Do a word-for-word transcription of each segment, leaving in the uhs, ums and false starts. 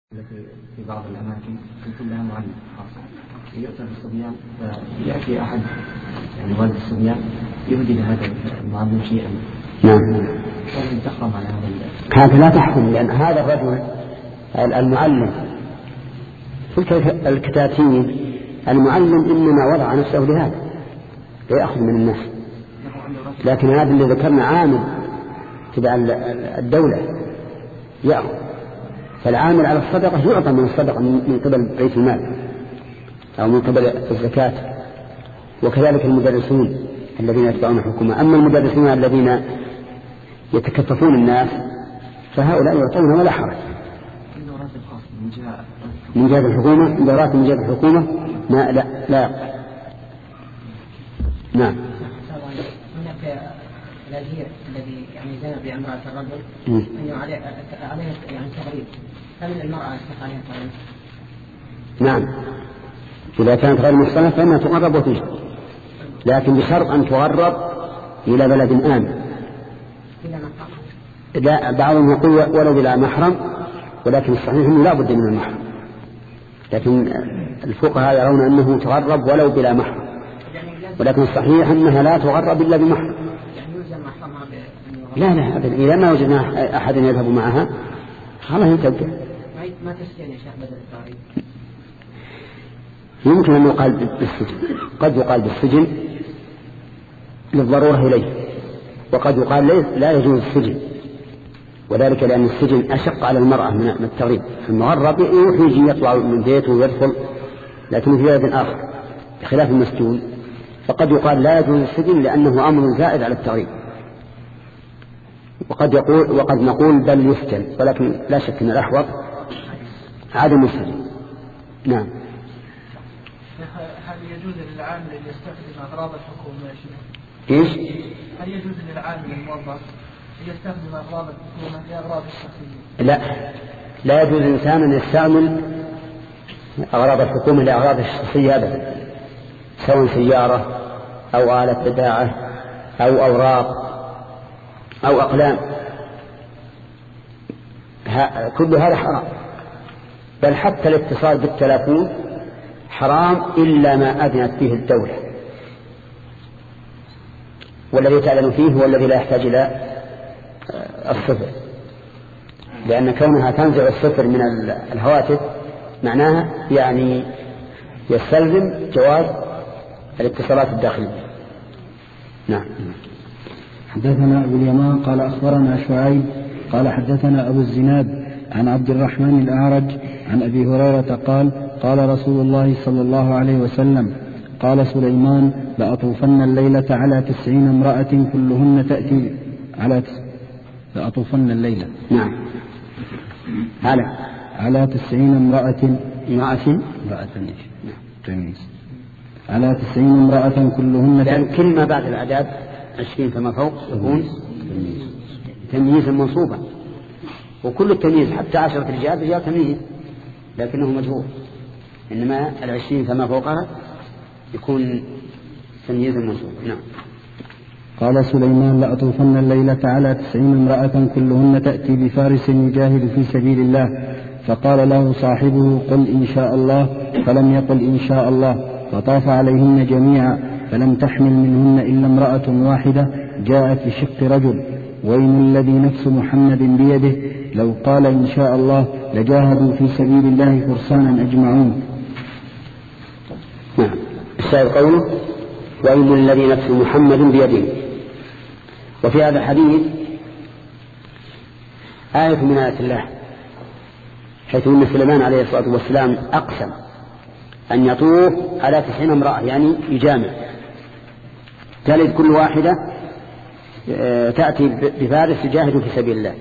التي في بعض الأماكن يكون لها معلم خاص يؤتى بالصبيان فيأتي أحد يعني والد الصبيان يهدي لهذا المعلم شيئا. نعم. ولكن تحرم على هذا هذا لا تحرم، لأن هذا الرجل المعلم في الكتاتيب المعلم إنما وضع نفسه لهذا ليأخذ من الناس، لكن هذا اللي ذكرنا عامل تبع الدولة يأخذ، فالعامل على الصدقة يعطى من الصدقة من قبل بيت المال أو من قبل الزكاة، وكذلك المدرسون الذين يتبعون الحكومة. أما المدرسون الذين يتكففون الناس فهؤلاء يعطون ولا حرج. من جهة الحكومة دورات من جهة الحكومة ما لا لا نعم. هناك الأجير الذي يعني زنى بامرأة الرجل أنه عليه يعني تغريب، هل المرأة يصح عليها تغريب؟ نعم، إذا كانت غير محصنة فإنها تغرب وتجهر، لكن بشرط أن تغرب إلى بلد آمن. لا، بعضهم يقول ولو بلا محرم، ولكن الصحيح أنه لا بد من المحرم، لكن الفقهاء يرون أنه تغرب ولو بلا محرم، ولكن الصحيح أنها لا تغرب إلا بمحرم. لا لا أبدا، إذا ما وجدنا أحد يذهب معها خلاص يتبع. ما تسجن يا شيخ بدل التغريب؟ يمكن أن يقال بالسجن، قد يقال بالسجن للضرورة إليه، وقد يقال لا يجوز السجن، وذلك لأن السجن أشق على المرأة من التغريب. المغرب يروح يجي يطلع من بيته ويدخل، لكن في بلد آخر بخلاف المسجون، فقد يقال لا يجوز السجن لأنه أمر زائد على التغريب، وقد يقول وقد نقول بل يسجن، ولكن لا شك أن الأحوط عدم السجن. نعم. هل يجوز للعامل أن يستخدم أغراض الحكومة يا شيخ؟ إيش؟ هل يجوز للعامل الموظف أن يستخدم أغراض الحكومة لأغراض الشخصية؟ لا، لا يجوز الإنسان أن يستعمل أغراض الحكومة لأغراض الشخصية أبدا، سواء سيارة أو آلة بداعة أو أوراق أو أقلام، كل هذا حرام. بل حتى الاتصال بالتلفون حرام إلا ما أذنت به الدولة، والذي تعلن فيه هو الذي لا يحتاج إلى الصفر، لأن كونها تنزع الصفر من الهواتف معناها يعني يستلزم جواز الاتصالات الداخلية. نعم. حدثنا أبو اليمان قال أخبرنا شعيب قال حدثنا أبو الزناد عن عبد الرحمن الأعرج عن أبي هريرة قال قال رسول الله صلى الله عليه وسلم قال سليمان لأطوفن الليلة على تسعين امرأة كلهن تأتي على تس... لأطوفن الليلة نعم على على تسعين امرأة امرأة امرأة تمييز على تسعين امرأة كلهن لأن كل ما بعد الأعداد عشرين فما فوق يكون تمييزا منصوبا، وكل التمييز حتى عشرة رجال رجال تمييز لكنه مجهول، إنما العشرين فما فوقها يكون تمييزا منصوبا. نعم. قال سليمان لأطوفن الليلة على تسعين امرأة كلهن تأتي بفارس يجاهد في سبيل الله، فقال له صاحبه قل إن شاء الله، فلم يقل إن شاء الله، فطاف عليهن جميعا فلم تحمل منهن إلا امرأة واحدة جاءت بشق رجل، وإن الذي نفس محمد بيده لو قال إن شاء الله لجاهدوا في سبيل الله فرسانا أجمعون. نعم. الشاهد قوله وإن الذي نفس محمد بيده. وفي هذا الحديث آية من آيات الله، حيث أن سليمان عليه الصلاة والسلام أقسم أن يطوف على تسعين امرأة، يعني يجامع، تلد كل واحدة تأتي بفارس يجاهد في سبيل الله.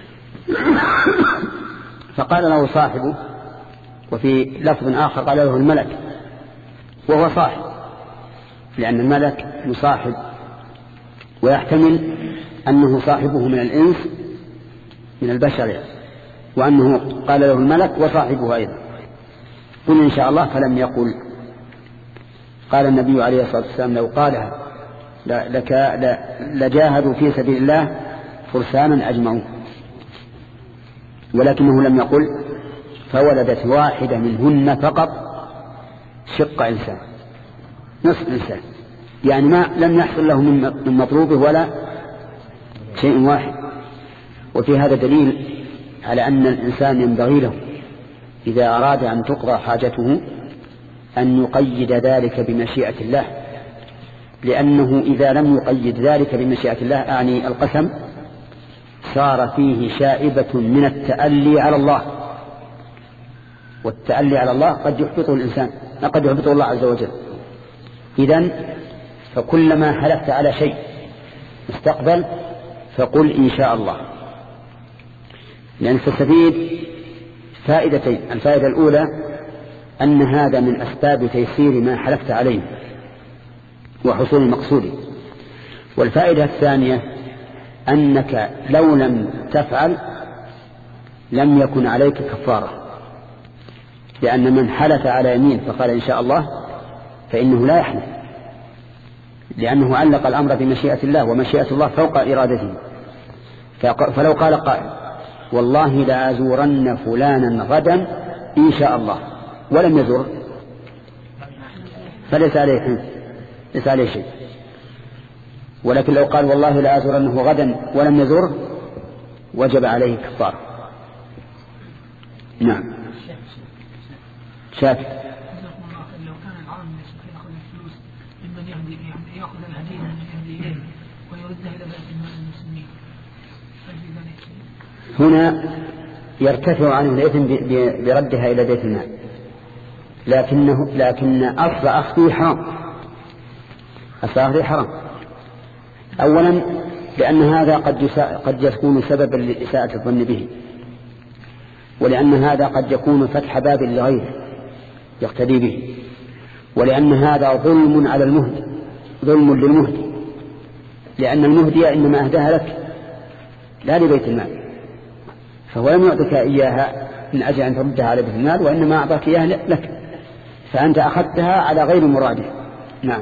فقال له صاحبه، وفي لفظ آخر قال له الملك، وهو صاحب، لأن الملك مصاحب، ويحتمل أنه صاحبه من الإنس من البشر، وأنه قال له الملك وصاحبه أيضا قل إن شاء الله فلم يقل. قال النبي عليه الصلاة والسلام لو قالها لك لجاهدوا في سبيل الله فرسانا أجمعون، ولكنه لم يقل فولدت واحدة منهن فقط شق إنسان، نصف إنسان، يعني ما لم يحصل له من مطلوبه ولا شيء واحد. وفي هذا دليل على أن الإنسان ينبغي له إذا أراد أن تقضى حاجته أن يقيد ذلك بمشيئة الله، لأنه إذا لم يقيد ذلك بمشيئة الله أعني القسم صار فيه شائبة من التألي على الله، والتألي على الله قد يحبطه الإنسان، قد يحبطه الله عز وجل. إذن فكلما حلفت على شيء مستقبل فقل إن شاء الله، لأن تستفيد فائدتين. الفائدة الأولى أن هذا من أسباب تيسير ما حلفت عليه وحصول المقصود. والفائدة الثانية أنك لو لم تفعل لم يكن عليك كفارة، لأن من حلف على يمين فقال إن شاء الله فإنه لا يحلف، لأنه علق الأمر بمشيئة الله، ومشيئة الله فوق إرادته. فلو قال قائل والله لأزورن فلانا غدا إن شاء الله ولم يزور فليس عليه ليس عليه شيء. ولكن لو قال والله لأزورنه غدا ولم يزور وجب عليه كفارة. نعم. شاك. لو كان العام يأخذ الفلوس ممن يهدي يأخذ الهدية من يهدي إليه ويردها إلى بيت المال المسلمين، هنا يرتفع عنه الإثم بردها إلى بيت المال، لكنه لكن أصل أخذه حرام. أصل أخذه حرام أولا لأن هذا قد قد يكون سببا لإساءة الظن به، ولأن هذا قد يكون فتح باب لغيره يقتدي به، ولأن هذا ظلم على المهدي، ظلم للمهدي، لأن المهدي إنما أهداها لك لا لبيت المال، فهو لم يعطيك إياها من أجل أن تردها على بيت المال، وإنما أعطاك إياها لك، فأنت أخذتها على غير مراده. نعم.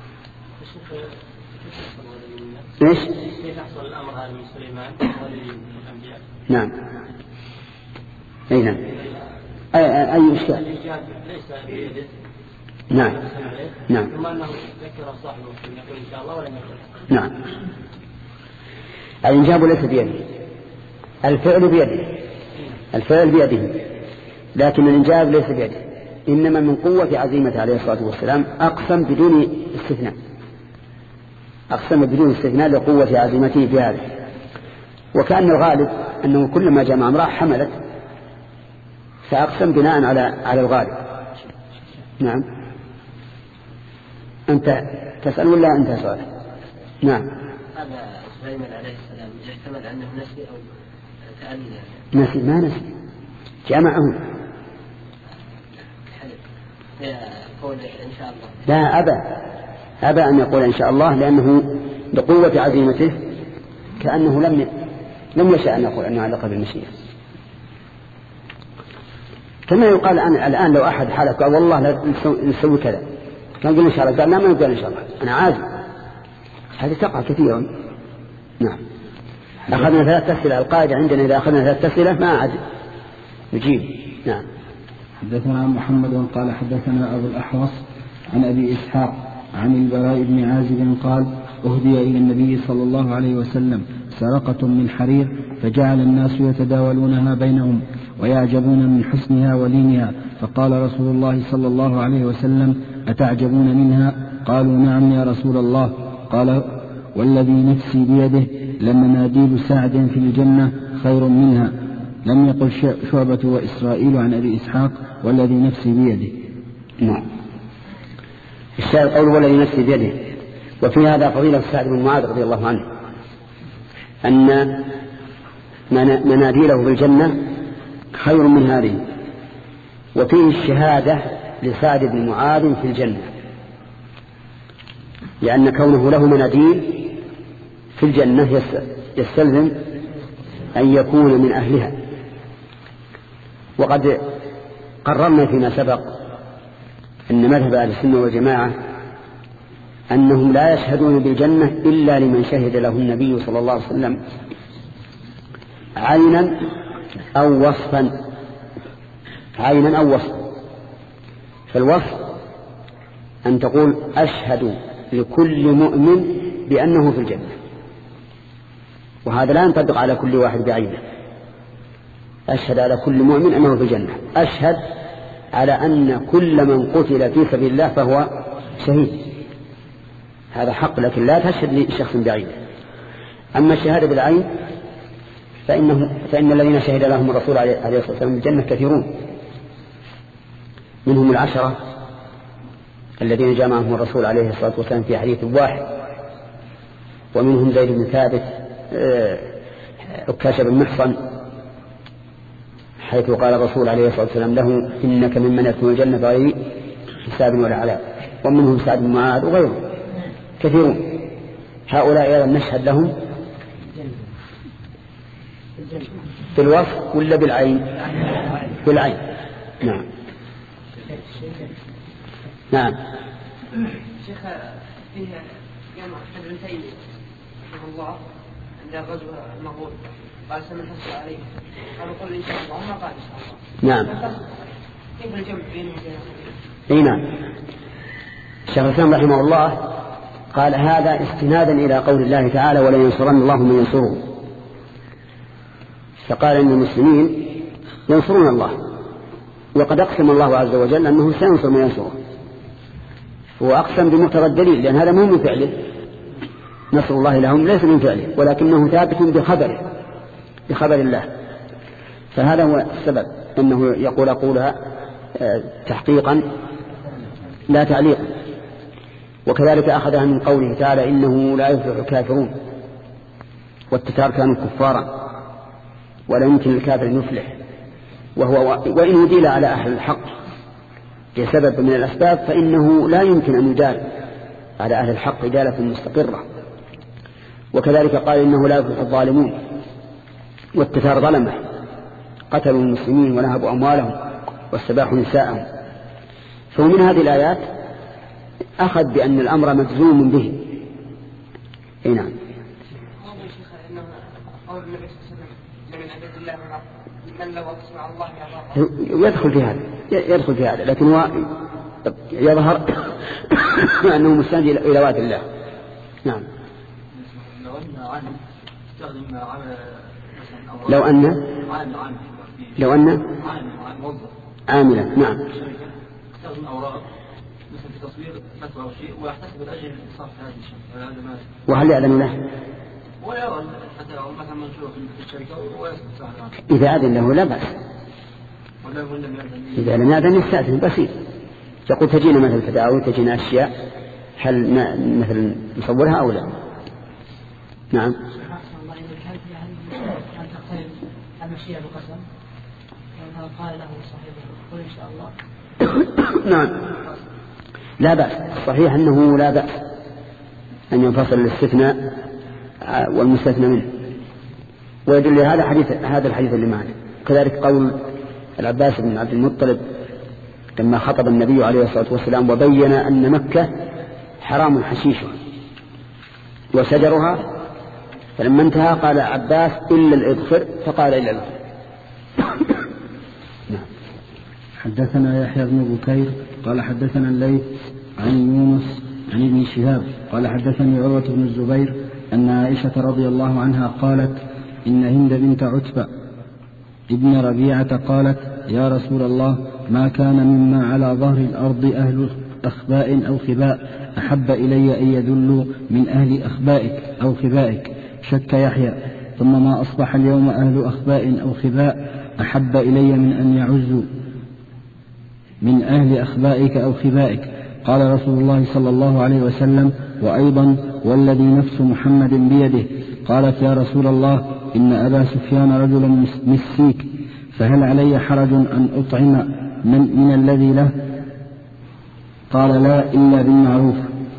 إيش؟ كيف يحصل الأمر هذا من سليمان وللأنبياء؟ نعم. أي نعم. أي أي إشكال؟ ليس بيده. نعم. نعم. ثم أنه ذكر صاحبه يقول إن شاء الله ولم يقل. نعم. الإنجاب ليس بيده، الفعل بيده، الفعل بيده، لكن الإنجاب ليس بيده، إنما من قوة عزيمة عليه الصلاة والسلام أقسم بدون استثناء، أقسم بدون استثناء لقوة عزيمته بهذا. وكأن الغالب أنه كلما جمع امرأة حملت، فأقسم بناء على على الغالب. نعم. أنت تسأل ولا أنت سؤال؟ نعم. هذا سليمان عليه السلام يحتمل أنه نسي أو تألي. نسي ما نسي، جمعهم. يقول إن شاء الله. لا أبى أبى أن يقول إن شاء الله، لأنه بقوة عزيمته كأنه لم لم يشاء أن يقول أنه علق بالمشيئة. كما يقال الآن لو أحد حلف قال والله لا نسوي كذا، كان يقول إن شاء الله، قال لا ما يقول إن شاء الله أنا عازم. هذه تقع كثيرا. نعم. أخذنا ثلاث أسئلة، القاعدة عندنا إذا أخذنا ثلاث أسئلة ما عاد نجيب. نعم. حدثنا محمد قال حدثنا أبو الأحوص عن أبي إسحاق عن البراء بن عازب قال أهدي إلى النبي صلى الله عليه وسلم سرقة من حرير، فجعل الناس يتداولونها بينهم ويعجبون من حسنها ولينها، فقال رسول الله صلى الله عليه وسلم أتعجبون منها؟ قالوا نعم يا رسول الله. قال والذي نفسي بيده لمناديل سعد في الجنة خير منها. لم يقل شعبة وإسرائيل عن أبي إسحاق والذي نفسي بيده. نعم. الشاهد قوله والذي نفسي بيده. وفي هذا فضيلة سعد بن معاذ رضي الله عنه أن مناديله في الجنة خير من هذه. وفيه الشهادة لسعد بن معاذ في الجنة، لأن كونه له مناديل في الجنة يستلزم أن يكون من أهلها. وقد قررنا فيما سبق أن مذهب أهل السنة والجماعة أنهم لا يشهدون بالجنة إلا لمن شهد له النبي صلى الله عليه وسلم عينا أو وصفا عينا أو وصفا. فالوصف أن تقول أشهد لكل مؤمن بأنه في الجنة، وهذا لا ينطبق على كل واحد بعينه. أشهد على كل مؤمن أنه في الجنة، أشهد على أن كل من قتل في سبيل الله فهو شهيد، هذا حق، لكن لا تشهد لشخص بعينه. أما الشهادة بالعين فإنه فإن الذين شهد لهم الرسول عليه الصلاة والسلام بالجنة كثيرون، منهم العشرة الذين جمعهم الرسول عليه الصلاة والسلام في حديث واحد، ومنهم زيد بن ثابت، عكاشة بن محصن، حيث قال الرسول عليه الصلاة والسلام له إنك ممن يدخل الجنة بغير حساب ولا عذاب، ومنهم سعد بن معاذ وغيرهم كثيرون. هؤلاء أيضا نشهد لهم بالوصف ولا بالعين؟ بالعين. نعم نعم. شيخ فيه جامع أحد بن تيمية رحمه الله عند غزوة المغول قال سنحصل عليه، قالوا قل إن شاء الله، ما قال إن شاء الله. نعم. كيف الجمع بينهم؟ اي نعم. الشيخ الإسلام رحمه الله قال هذا استنادا إلى قول الله تعالى ولا ينصرن الله من ينصره، فقال إن المسلمين ينصرون الله، وقد أقسم الله عز وجل أنه سينصر من ينصره، هو أقسم بمقتضى الدليل، لأن هذا مو من فعله، نصر الله لهم ليس من فعله ولكنه ثابت بخبره بخبر الله. فهذا هو السبب أنه يقول قولها تحقيقا لا تعليقا. وكذلك أخذها من قوله تعالى إنه لا يفلح الكافرون، والتتار كانوا كفارا ولا يمكن الكافر أن يفلح، وهو وإن وديل على أهل الحق لسبب من الأسباب فإنه لا يمكن أن يدال على أهل الحق إدالة مستقرة. وكذلك قال إنه لا يفلح الظالمون، والتتار ظلمه قتلوا المسلمين ونهبوا أموالهم واستباحوا نساءهم. فمن هذه الآيات أخذ بأن الأمر مجزوم به. أي نعم. يدخل في هذا يدخل في هذا لكن هو يظهر أنه مستند إلى وعد الله. نعم. لو أن لو أن عاملا نعم يستخدم أوراق مثل في تصوير مثل أو شيء ويحتسب الأجر الإنصاف في هذه الشيء، وهل يأذن له؟ ويرى حتى مثلا منشور في الشركة ويسمع إذا أذن له لا بأس، إذا لم يأذن يستأذن بسيط، يقول تجينا مثل فتاوي تجينا أشياء هل مثل نصورها أو لا. نعم. المشيئة بقسم قال له صاحبه قل إن شاء الله. نعم لا بأس، صحيح أنه لا بأس أن ينفصل الاستثناء والمستثنى منه، ويدل هذا حديث هذا الحديث اللي معنا. كذلك قول العباس بن عبد المطلب لما خطب النبي عليه الصلاة والسلام وبين أن مكة حرام حشيشها وشجرها، فلما انتهى قال عباس إلا الإذخر، فقال إلا الإذخر. حدثنا يحيى بن بكير قال حدثنا الليث عن يونس عن ابن شهاب قال حدثني عروة بن الزبير أن عائشة رضي الله عنها قالت إن هند بنت عتبة ابن ربيعة قالت يا رسول الله ما كان مما على ظهر الأرض أهل أخباء أو خباء أحب إلي أن يذلوا من أهل أخبائك أو خبائك. شك يحيى ثم ما أصبح اليوم أهل أخباء أو خباء أحب إلي من أن يعزوا من أهل أخبائك أو خبائك. قال رسول الله صلى الله عليه وسلم وأيضا والذي نفس محمد بيده. قالت يا رسول الله إن أبا سفيان رجل مسيك، فهل علي حرج أن أطعم من, من الذي له؟ قال لا إلا بالمعروف.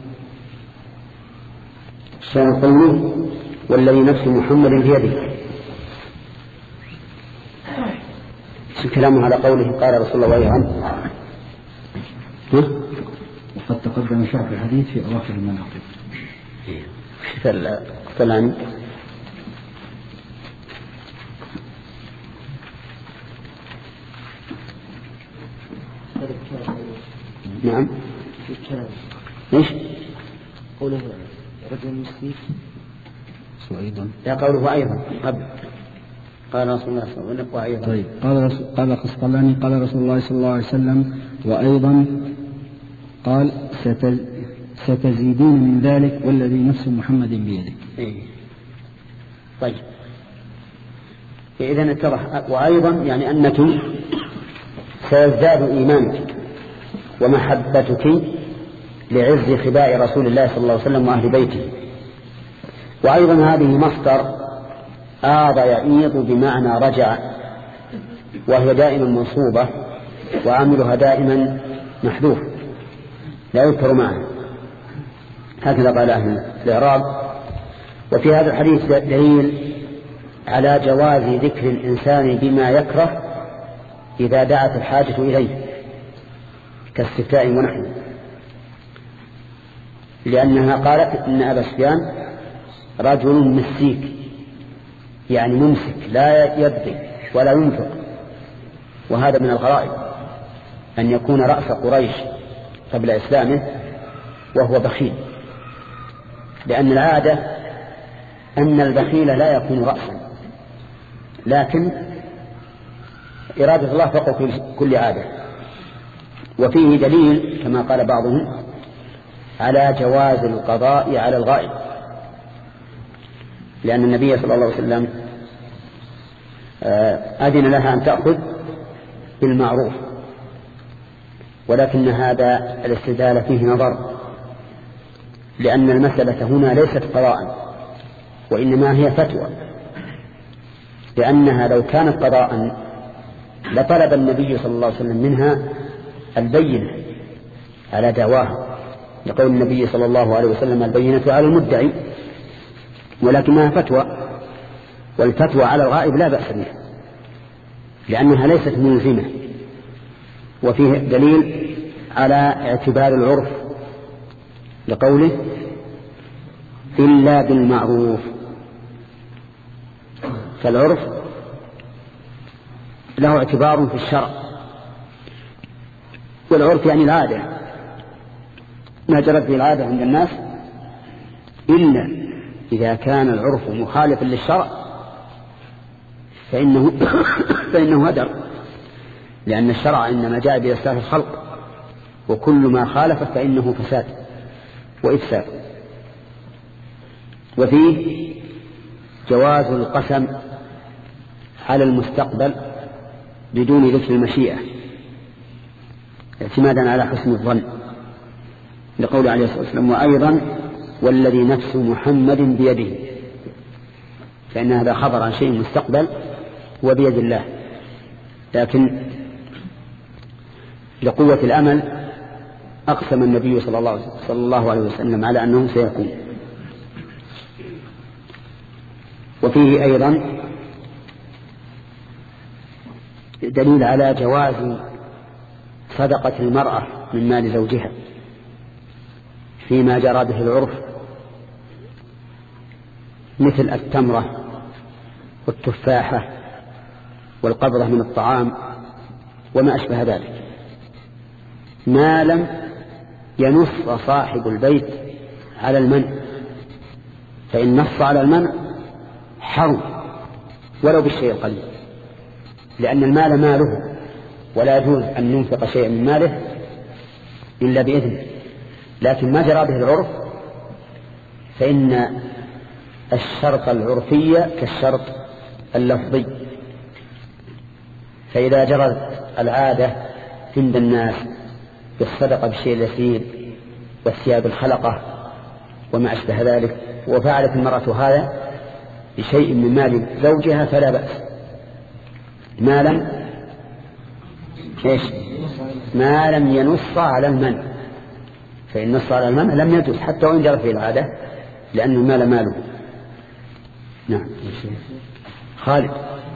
شان قوله والذي نفس محمد بيده، الكلام على قوله قال رسول الله عنه. وقد تقدم شرح الحديث في أواخر المناقب. سلام. نعم. ايش؟ قوله رجل مسلم وأيضا لا قوله أيضا قبل قال رسول الله صلى الله عليه وسلم وأيضا. طيب قال رسول قال قسطلاني قال رسول الله صلى الله عليه وسلم وأيضا قال ستز ستزيدون من ذلك والذي نفس محمد بيده. إيه. طيب إذن اتضح وأيضا يعني أنك سيزداد إيمانك ومحبتك لعز خباء رسول الله صلى الله عليه وسلم وأهل بيته. وأيضا هذه مصدر آض يعيض بمعنى رجع، وهي دائما منصوبة وعاملها دائما محذوف لا يذكر معه، هكذا قال أهل الإعراب. وفي هذا الحديث دليل على جواز ذكر الإنسان بما يكره إذا دعت الحاجة إليه كاستفتاء ونحو، لأنها قالت إن أبا سفيان رجل مسيك يعني ممسك لا يبذل ولا ينفق، وهذا من الغرائب أن يكون رأس قريش قبل إسلامه وهو بخيل، لأن العادة أن البخيل لا يكون رأسا، لكن إرادة الله فوق كل عادة. وفيه دليل كما قال بعضهم على جواز القضاء على الغائب، لأن النبي صلى الله عليه وسلم أذن لها أن تأخذ بالمعروف، ولكن هذا الاستدلال فيه نظر، لأن المسألة هنا ليست قضاء وإنما هي فتوى، لأنها لو كانت قضاء لطلب النبي صلى الله عليه وسلم منها البينة على دعواها، لقول النبي صلى الله عليه وسلم البينة على المدعي، ولكنها فتوى، والفتوى على الغائب لا بأس بها لأنها ليست ملزمة. وفيه دليل على اعتبار العرف لقوله إلا بالمعروف، فالعرف له اعتبار في الشرع، والعرف يعني العادة، ما جرت به العادة عند الناس، إلا إذا كان العرف مخالفا للشرع فإنه, فإنه هدر، لأن الشرع إنما جاء بإصلاح الخلق، وكل ما خالف فإنه فساد وإفساد. وفيه جواز القسم على المستقبل بدون ذكر المشيئة اعتمادا على حسن الظن، لقول عليه الصلاة والسلام وأيضا والذي نفس محمد بيده، فإن هذا خبر عن شيء مستقبل وبيد الله، لكن لقوة الأمل أقسم النبي صلى الله عليه وسلم على أنه سيكون. وفيه أيضا دليل على جواز صدقة المرأة من مال زوجها فيما جرى به العرف، مثل التمرة والتفاحة والقبضة من الطعام وما أشبه ذلك، ما لم ينص صاحب البيت على المنع، فإن نص على المنع حرم ولو بالشيء القليل، لأن المال ماله ولا يجوز أن ينفق شيئا من ماله إلا بإذنه، لكن ما جرى به العرف فإن الشرط العرفي كالشرط اللفظي، فإذا جرت العادة عند الناس بالصدقة بالشيء اليسير والثياب الخلقة وما أشبه ذلك، وفعلت المرأة هذا بشيء من مال زوجها فلا بأس، ما لم إيش ما لم ينص على المنع، فإن نص على المنع لم يجوز حتى وإن جرت في العادة لأن المال ماله. نعم خالد.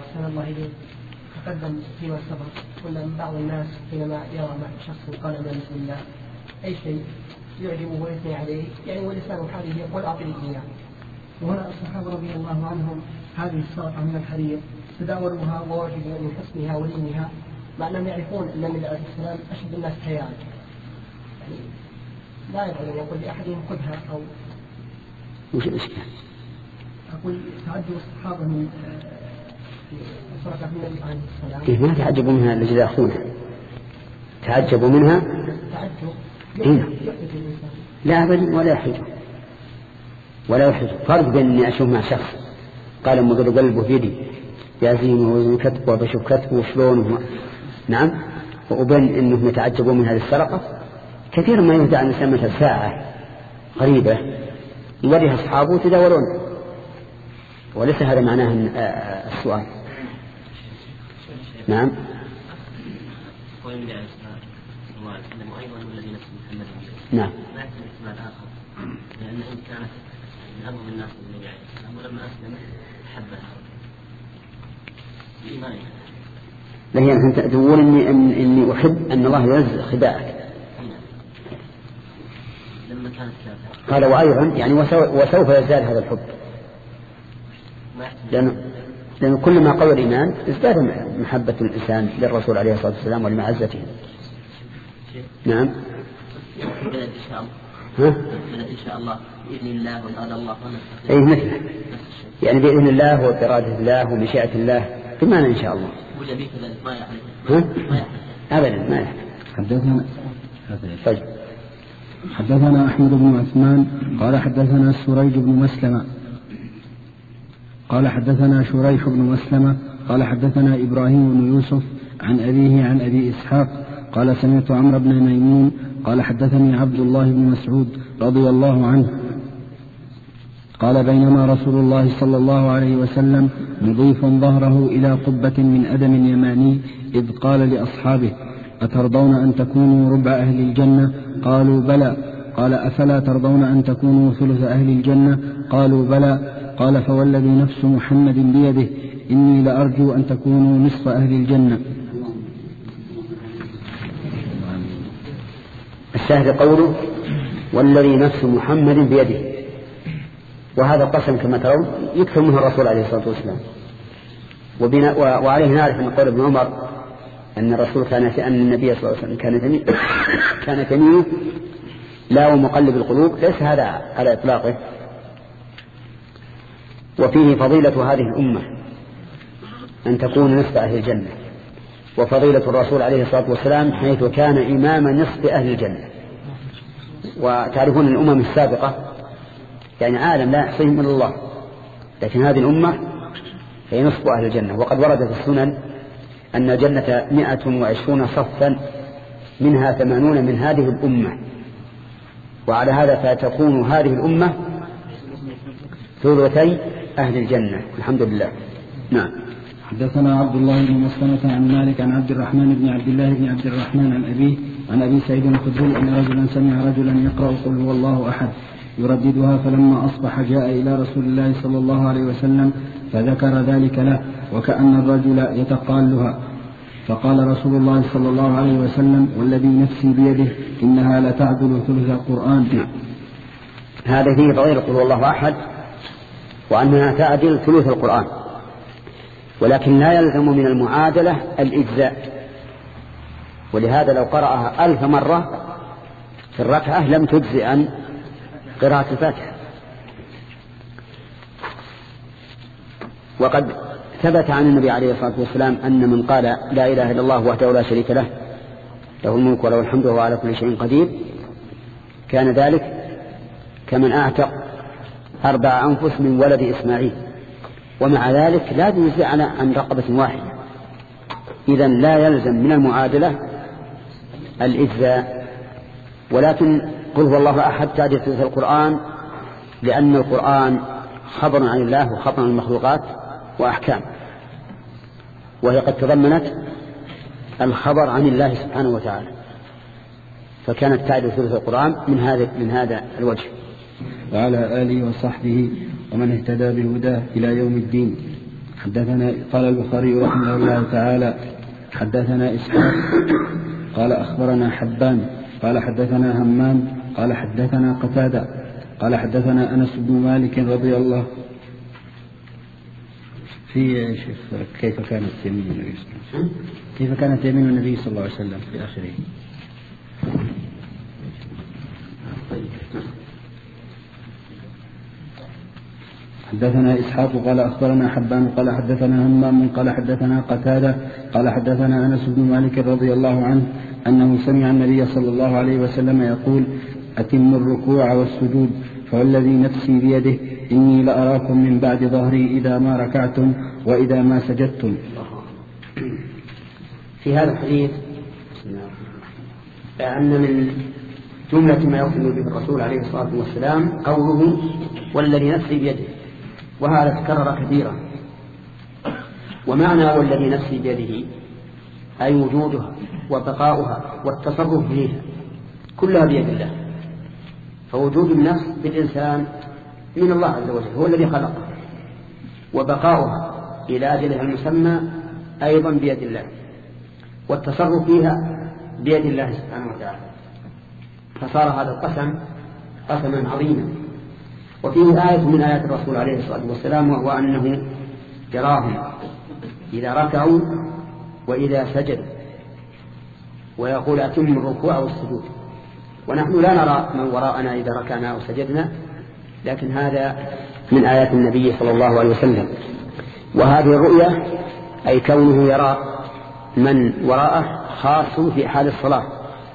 تقدم فيما سبق قلنا من بعض الناس حينما يرى مع شخص قال من بسم الله أي شيء يعجبه ويثني عليه يعني ولسان حاله يقول أعطني إياه، وهنا الصحابة رضي الله عنهم هذه الصدقة من الحرير تداولوها ووجدوا من حسنها ولينها، مع أنهم يعرفون أن النبي عليه السلام أشد الناس حياء، لا يبغى يقول لأحدهم خذها أو وش الإشكال؟ أقول تعجب الصحابة من صرفة النبي عليه الصلاة كيف ما تعجبوا منها الذي يأخذونها؟ تعجبوا منها؟ تعجب لا أبدا ولا يحرج ولا يحرج. فرق بين أني أشوف مع شخص قال أم قد قلبه بيدي يازينه وزن كتبه وبشوف كتبه وشلونه نعم، وأبين أنهم يتعجبوا من هذه السرقة. كثيرا ما يهدى عن الإنسان مثل ساعة قريبة يوريها أصحابه تداولون، وليس هذا معناه السؤال. نعم. نعم. لأن إن كانت من أبغض الناس النبي عليه السلام ولما أسلم حبها بإيمانه. لكن أنت تقول إني إني أحب أن الله ينزل خداعك. لما كانت كافرة. قال وأيضا يعني وسوف يزداد هذا الحب. لأن لأن كل ما قوى الإيمان ازداد محبة الإنسان للرسول عليه الصلاة والسلام ولمعزته. نعم. بدأ إن شاء الله. ها؟ بدأ إن شاء الله بإذن الله وإرادة الله. أي مثله. يعني بإذن الله وإرادة الله ومشيئة الله بمعنى إن شاء الله. ولا بك ذلك ما يحدث. ها؟ أبدا ما يحدث. حدثنا. طيب. حدثنا أحمد بن عثمان قال حدثنا سريج بن مسلمة قال حدثنا شريح بن مسلمة قال حدثنا إبراهيم بن يوسف عن أبيه عن أبي إسحاق قال سمعت عمرو بن ميمون قال حدثني عبد الله بن مسعود رضي الله عنه قال بينما رسول الله صلى الله عليه وسلم مضيف ظهره إلى قبة من أدم يماني إذ قال لأصحابه أترضون أن تكونوا ربع أهل الجنة؟ قالوا بلى. قال أفلا ترضون أن تكونوا ثلث أهل الجنة؟ قالوا بلى. قال فوالذي نفس محمد بيده إني لأرجو أن تكونوا نصف أهل الجنة. الشاهد قوله والذي نفس محمد بيده، وهذا القسم كما ترون يكثر منه الرسول عليه الصلاة والسلام. وعليه نعرف من قول ابن عمر أن الرسول كان أن النبي صلى الله عليه وسلم كان تميم كان تميم لا ومقلب القلوب، ليس هذا على إطلاقه. وفيه فضيلة هذه الأمة أن تكون نصف أهل الجنة، وفضيلة الرسول عليه الصلاة والسلام حيث كان إمام نصف أهل الجنة. وتعرفون الأمم السابقة يعني عالم لا يحصيهم إلا الله، لكن هذه الأمة هي نصف أهل الجنة. وقد ورد في السنن أن الجنة مئة وعشرون صفا منها ثمانون من هذه الأمة، وعلى هذا فتكون هذه الأمة ثلثي أهل الجنة. الحمد لله. نعم. حدثنا عبد الله بن مسلمة عن مالك عن عبد الرحمن بن عبد الله بن عبد الرحمن عن أبيه عن أبي سعيد الخدري أن رجلا سمع رجلا يقرأ قل هو الله أحد يرددها، فلما أصبح جاء إلى رسول الله صلى الله عليه وسلم فذكر ذلك له وكأن الرجل يتقالها، فقال رسول الله صلى الله عليه وسلم والذي نفسي بيده إنها لتعدل ثلث القرآن. هذا فيه فضيلة قل هو الله أحد وأنها تعدل ثلث القرآن، ولكن لا يلزم من المعادلة الإجزاء. ولهذا لو قرأها ألف مرة في الركعة لم تجزئ عن قراءة الفاتحة. وقد ثبت عن النبي عليه الصلاة والسلام أن من قال لا إله إلا الله وحده لا شريك له له الملك وله الحمد وهو على كل شيء قدير كان ذلك كمن أعتق أربع أنفس من ولد إسماعيل، ومع ذلك لا يجزئ عن رقبة واحدة. إذن لا يلزم من المعادلة الإجزاء، ولكن قل هو الله أحد تعدل ثلث القرآن، لأن القرآن خبر عن الله وخبر عن المخلوقات وأحكام، وهي قد تضمنت الخبر عن الله سبحانه وتعالى، فكانت تعدل ثلث القرآن من هذا من هذا الوجه. وعلى آله وصحبه ومن اهتدى بهداه إلى يوم الدين. حدثنا قال البخاري رحمه الله تعالى حدثنا إسحاق قال أخبرنا حبان قال حدثنا همام قال حدثنا قتادة قال حدثنا أنس بن مالك رضي الله في كيف كانت يمين النبي صلى الله عليه وسلم كيف كانت يمين النبي صلى الله عليه وسلم في آخره. طيب. حدثنا إسحاق قال أخبرنا حبان قال حدثنا همام قال حدثنا قتادة قال حدثنا أنس بن مالك رضي الله عنه أنه سمع النبي صلى الله عليه وسلم يقول أتم الركوع والسجود فوالذي نفسي بيده إني لأراكم من بعد ظهري إذا ما ركعتم وإذا ما سجدتم. في هذا الحديث أن من جملة ما يقول به الرسول عليه الصلاة والسلام قوله والذي نفسي بيده، وهذا تكرر كثيرا. ومعنى والذي نفسي بيده أي وجودها وبقاؤها والتصرف فيها كلها بيد الله. فوجود النفس بالإنسان من الله عز وجل هو الذي خلقها، وبقاؤها إلى أجلها المسمى أيضا بيد الله، والتصرف فيها بيد الله سبحانه وتعالى. فصار هذا القسم قسما عظيما. وفيه آية من آيات الرسول عليه الصلاة والسلام، وهو أنه يراهم إذا ركعوا وإذا سجدوا، ويقول أتم الركوع والسجود. ونحن لا نرى من وراءنا إذا ركعنا أو سجدنا، لكن هذا من آيات النبي صلى الله عليه وسلم. وهذه الرؤية أي كونه يرى من وراءه خاص في حال الصلاة،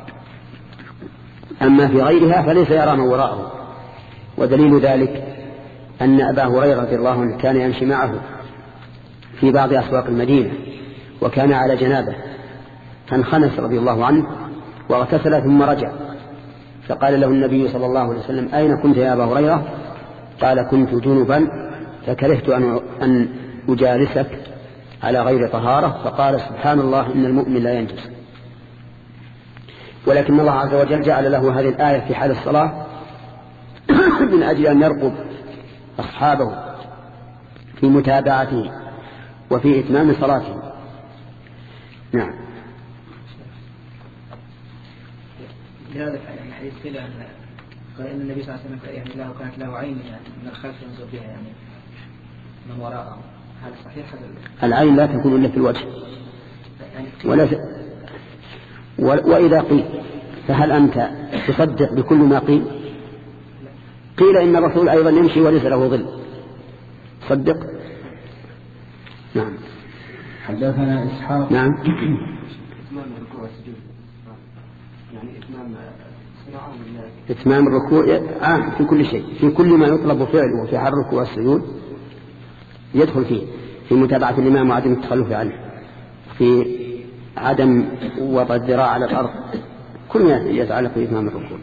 أما في غيرها فليس يرى من وراءه. ودليل ذلك أن أبا هريرة رضي الله عنه كان يمشي معه في بعض أسواق المدينة، وكان على جنابه، فانخنس رضي الله عنه واغتسل ثم رجع، فقال له النبي صلى الله عليه وسلم أين كنت يا أبا هريرة؟ قال كنت جنبا فكرهت أن أجالسك على غير طهارة. فقال سبحان الله إن المؤمن لا ينجس. ولكن الله عز وجل جعل له هذه الآية في حال الصلاة من أجل أن يرقب أصحابه في متابعته وفي إتمام صلاته. نعم. لهذا الحديث قيل أن النبي صلى الله عليه وسلم يعني له كانت له عين يعني من الخلف ينظر بها يعني من وراءه، هذا صحيح؟ هذا العين لا تكون إلا في الوجه ولا في... وإذا قيل فهل أنت تصدق بكل ما قيل؟ قيل إن الرسول أيضا يمشي وليس له ظل، صدق. نعم. حدثنا إسحاق. نعم. إتمام الركوع آه في كل شيء، في كل ما يطلب فعله في حال الركوع والسجود يدخل فيه، في متابعة الإمام وعدم التخلف عنه، في عدم وضع الذراع على الأرض، كل ما يتعلق بإتمام الركوع.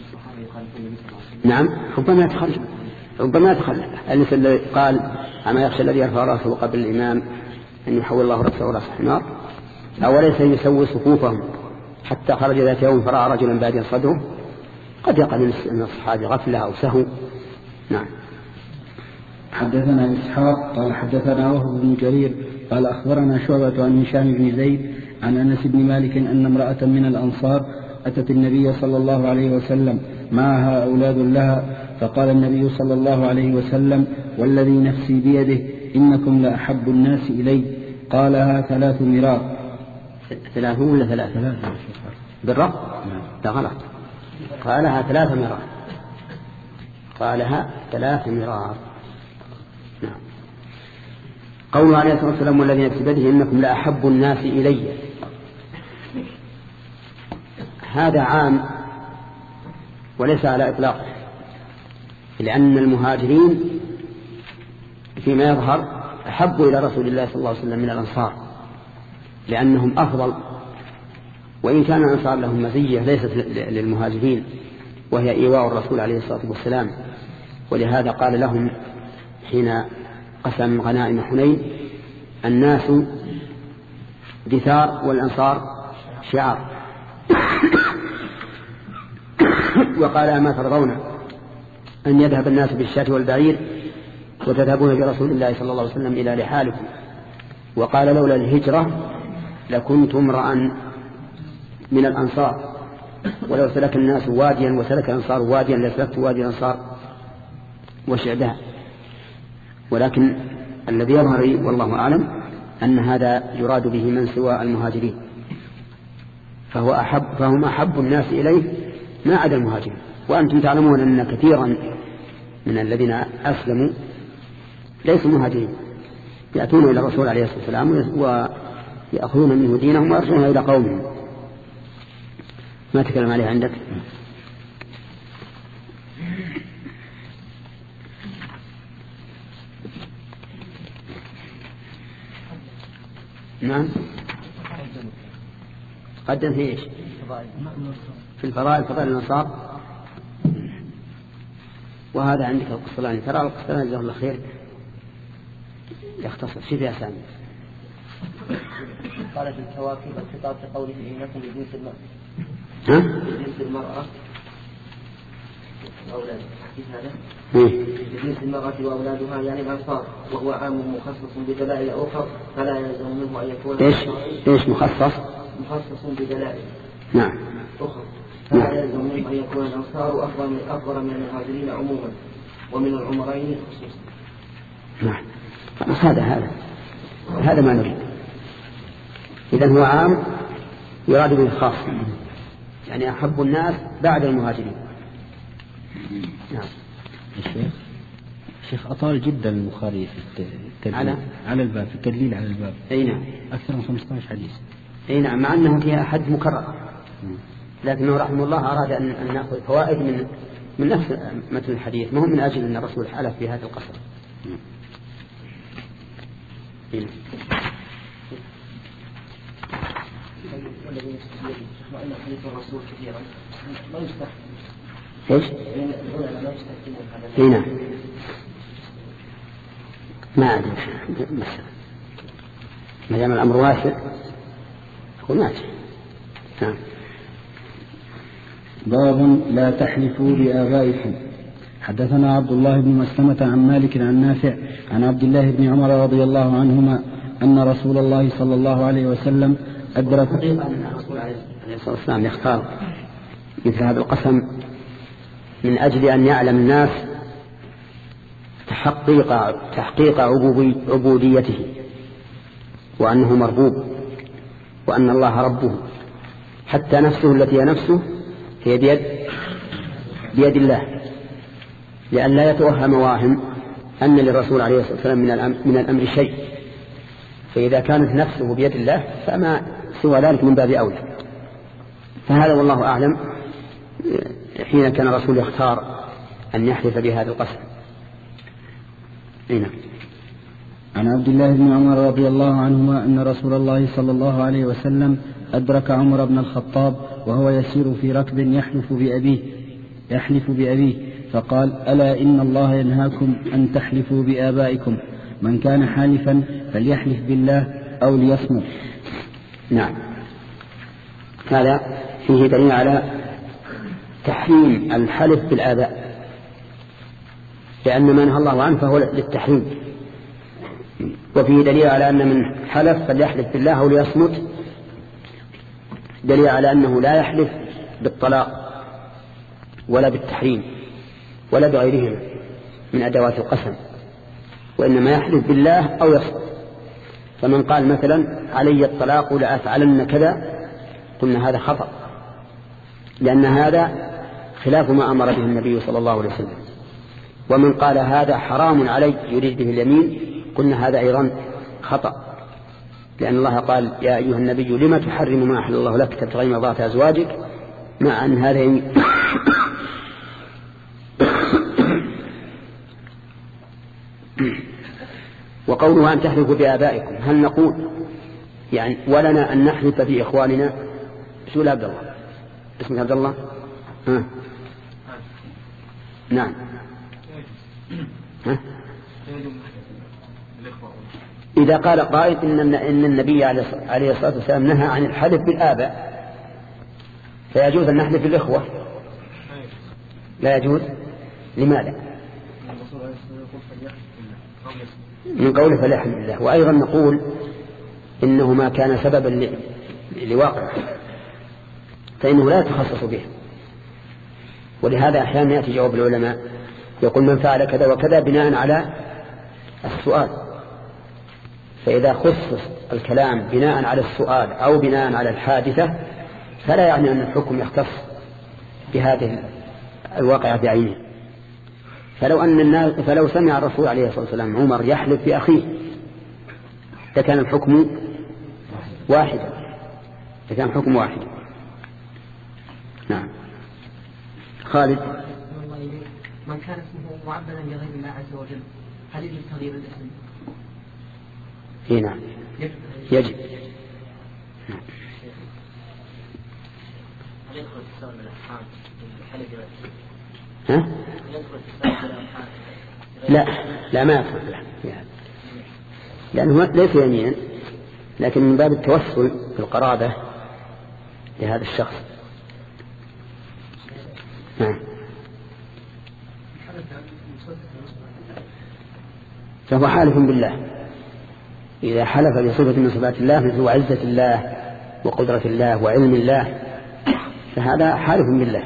نعم. ربما يتخلف ربما يتخلف أليس الذي قال أما يخشى الذي يرفع رأسه قبل الإمام أن يحول الله رأسه رأس حمار؟ أوليس يسوي صفوفهم حتى خرج ذات يوم فرأى رجلا باديا صدره؟ قد يقع من الصحابة غفلة أو سهو. نعم. حدثنا إسحاق قال حدثنا وهب بن جرير قال أخبرنا شعبة عن هشام بن زيد عن أنس بن مالك أن امرأة من الأنصار أتت النبي صلى الله عليه وسلم معها أولاد لها، فقال النبي صلى الله عليه وسلم والذي نفسي بيده إنكم لأحب الناس إلي. قالها ثلاث مرار. ثلاثون ولا ثلاثة؟ بالرب؟ لا غلط، قالها ثلاث مرار، قالها ثلاث مرار. نعم. قوله عليه الصلاة والسلام والذي نفسي بيده إنكم لأحب الناس إلي، هذا عام وليس على إطلاقه، لأن المهاجرين فيما يظهر أحب إلى رسول الله صلى الله عليه وسلم من الأنصار، لأنهم أفضل، وإن كان الأنصار لهم مزية ليست للمهاجرين وهي إيواء الرسول عليه الصلاة والسلام. ولهذا قال لهم حين قسم غنائم حنين الناس دثار والأنصار شعار. وقال أما ترضون أن يذهب الناس بالشاة والبعير وتذهبون برسول الله صلى الله عليه وسلم إلى رحالكم؟ وقال لولا الهجرة لكنت امرأ من الأنصار، ولو سلك الناس واديا وسلك الأنصار واديا لسلكت وادي الأنصار وشعبها. ولكن الذي يظهر والله أعلم أن هذا يراد به من سوى المهاجرين، فهو أحب فهم أحب الناس إليه ما عدا المهاجرين. وأنتم تعلمون أن كثيرا من الذين أسلموا ليسوا مهاجرين، يأتون إلى الرسول عليه الصلاة والسلام ويأخذون منه دينهم ويرسلون إلى قومهم. ما تكلم عليه عندك؟ نعم. قدم في إيش؟ في الفضائل، فضائل الأنصار. وهذا عندك القسطلاني، ترى القسطلاني جزاه الله خير يختصر شي فيها سامي. قال في الكواكب الخطاب كقوله إنكم لجنس المرأة. ها؟ لجنس المرأة وأولادها. حديث هذا؟ إيه؟ لجنس المرأة وأولادها يعني الأنصار، وهو عام مخصص بدلائل أخرى فلا يلزم منه أن يكون. إيش؟ إيش مخصص؟ مخصص بدلائل. نعم. أخرى فلا يلزم منه أن يكون الأنصار أفضل من أفضل من المهاجرين عموما ومن العمرين خصوصا. نعم. هذا هذا هذا ما نريد. إذن هو عام يراد به الخاص، يعني أحب الناس بعد المهاجرين. نعم. الشيخ الشيخ أطال جدا البخاري في التدليل على على الباب، في التدليل على الباب. أي نعم. أكثر من خمسة عشر حديث. أي نعم، مع أنه فيها حد مكرر، لكنه رحمه الله أراد أن, أن نأخذ فوائد من من نفس متن الحديث، مهم من أجل أن الرسول حلف في هذا القصر. إيه. والذين يستحيون وإن حديث الرسول كثيرا ما يستحيل. إيش؟ ما يستحيلون هذا. إيه نعم. ما أدري ما دام الأمر واسع يكون واسع. نعم. باب لا تحلفوا بآبائكم. حدثنا عبد الله بن مسلمة عن مالك عن نافع عن عبد الله بن عمر رضي الله عنهما أن رسول الله صلى الله عليه وسلم أدرك. حقيقة أن الرسول عليه الصلاة والسلام يختار مثل هذا القسم من أجل أن يعلم الناس تحقيق تحقيق عبوديته، وأنه مربوب، وأن الله ربه، حتى نفسه التي هي نفسه هي بيد بيد الله، لأن لا يتوهم واهم أن للرسول عليه الصلاة والسلام من الأمر, من الأمر شيء. فإذا كانت نفسه بيد الله فما سوى ذلك من باب أولى. فهذا والله أعلم حين كان الرسول يختار أن يحلف بهذا القسم. هنا عن عبد الله بن عمر رضي الله عنهما أن رسول الله صلى الله عليه وسلم أدرك عمر بن الخطاب وهو يسير في ركب يحلف بأبيه يحلف بأبيه فقال: ألا إن الله ينهاكم أن تحلفوا بآبائكم، من كان حالفا فليحلف بالله أو ليصمت. نعم. هذا فيه دليل على تحريم الحلف بالآباء، لأن ما نهى الله عنه فهو للتحريم. وفيه دليل على أن من حلف فليحلف بالله أو ليصمت، دليل على أنه لا يحلف بالطلاق ولا بالتحريم ولا بغيرهما من أدوات القسم، وإنما يحلف بالله أو يصمت. فمن قال مثلا علي الطلاق لأفعلن كذا، قلنا هذا خطأ، لأن هذا خلاف ما أمر به النبي صلى الله عليه وسلم. ومن قال هذا حرام علي يريد به اليمين، قلنا هذا أيضا خطأ، لأن الله قال: يا أيها النبي لما تحرم ما أحل الله لك تبتغي مرضات أزواجك، مع أن هذا يمين. وقوله أن تحلفوا بآبائكم، هل نقول يعني ولنا أن نحلف بإخواننا؟ شو عبد الله اسمه عبد الله ها؟ نعم ها؟ إذا قال قائل إن إن النبي عليه الصلاة والسلام نهى عن الحلف بالآباء، فيجوز أن نحلف بالإخوة؟ لا يجوز. لماذا؟ من قوله فليحلف بالله. وأيضا نقول إنه ما كان سببا لواقع فإنه لا يتخصص به، ولهذا أحيانا يأتي جواب العلماء يقول من فعل كذا وكذا بناء على السؤال، فإذا خصص الكلام بناء على السؤال أو بناء على الحادثة فلا يعني أن الحكم يختص بهذه الواقعة بعينه. فلو أن الناس فلو سمع الرسول عليه الصلاة والسلام عمر يحلف بأخيه لكان الحكم واحدا لكان الحكم واحدا. نعم. خالد. من كان اسمه معبدا لغير الله عز وجل هل يجب تغيير الاسم؟ اي نعم يجب. ها؟ لا لا ما يدخل لأنه ليس يمينا لكن من باب التوسل في القرابة لهذا الشخص. نعم. فهو حالف بالله. إذا حلف بصفة من صفات الله مثل عزة الله وقدرة الله وعلم الله فهذا حالف بالله.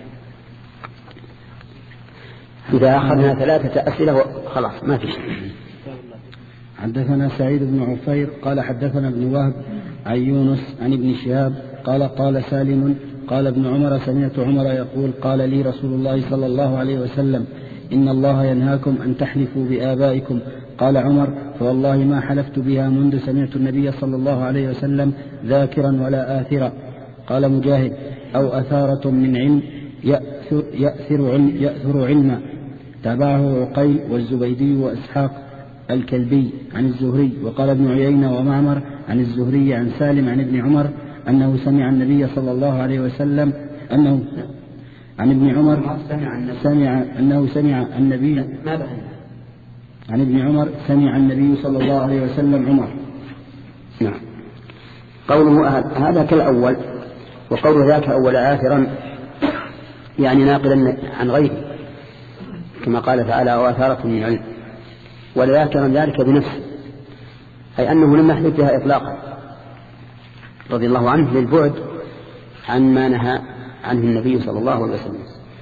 إذا أخذنا ثلاثة أسئلة خلاص ما في شيء. حدثنا سعيد بن عفير قال حدثنا ابن وهب عن يونس عن ابن شهاب قال قال سالم قال ابن عمر سمعت عمر يقول قال لي رسول الله صلى الله عليه وسلم إن الله ينهاكم أن تحلفوا بآبائكم. قال عمر فوالله ما حلفت بها منذ سمعت النبي صلى الله عليه وسلم ذاكرا ولا آثرا. قال مجاهد أو أثارة من علم يأثر, يأثر, علم يأثر علما. تابعه عقيل والزبيدي وإسحاق الكلبي عن الزهري. وقال ابن عيينة ومعمر عن الزهري عن سالم عن ابن عمر أنه سمع النبي صلى الله عليه وسلم أنه عن ابن عمر سمع أنه سمع النبي عن ابن عمر سمع النبي صلى الله عليه وسلم عمر. نعم. قوله هذا كالأول وقول ذاك أول آثرا يعني ناقلا عن غيره كما قال تعالى وآثارة من علم وذاكرا ذلك بنفسه أي أنه لم يحدث بها إطلاقا رضي الله عنه للبعد عن ما نهى عنه النبي صلى الله عليه وسلم.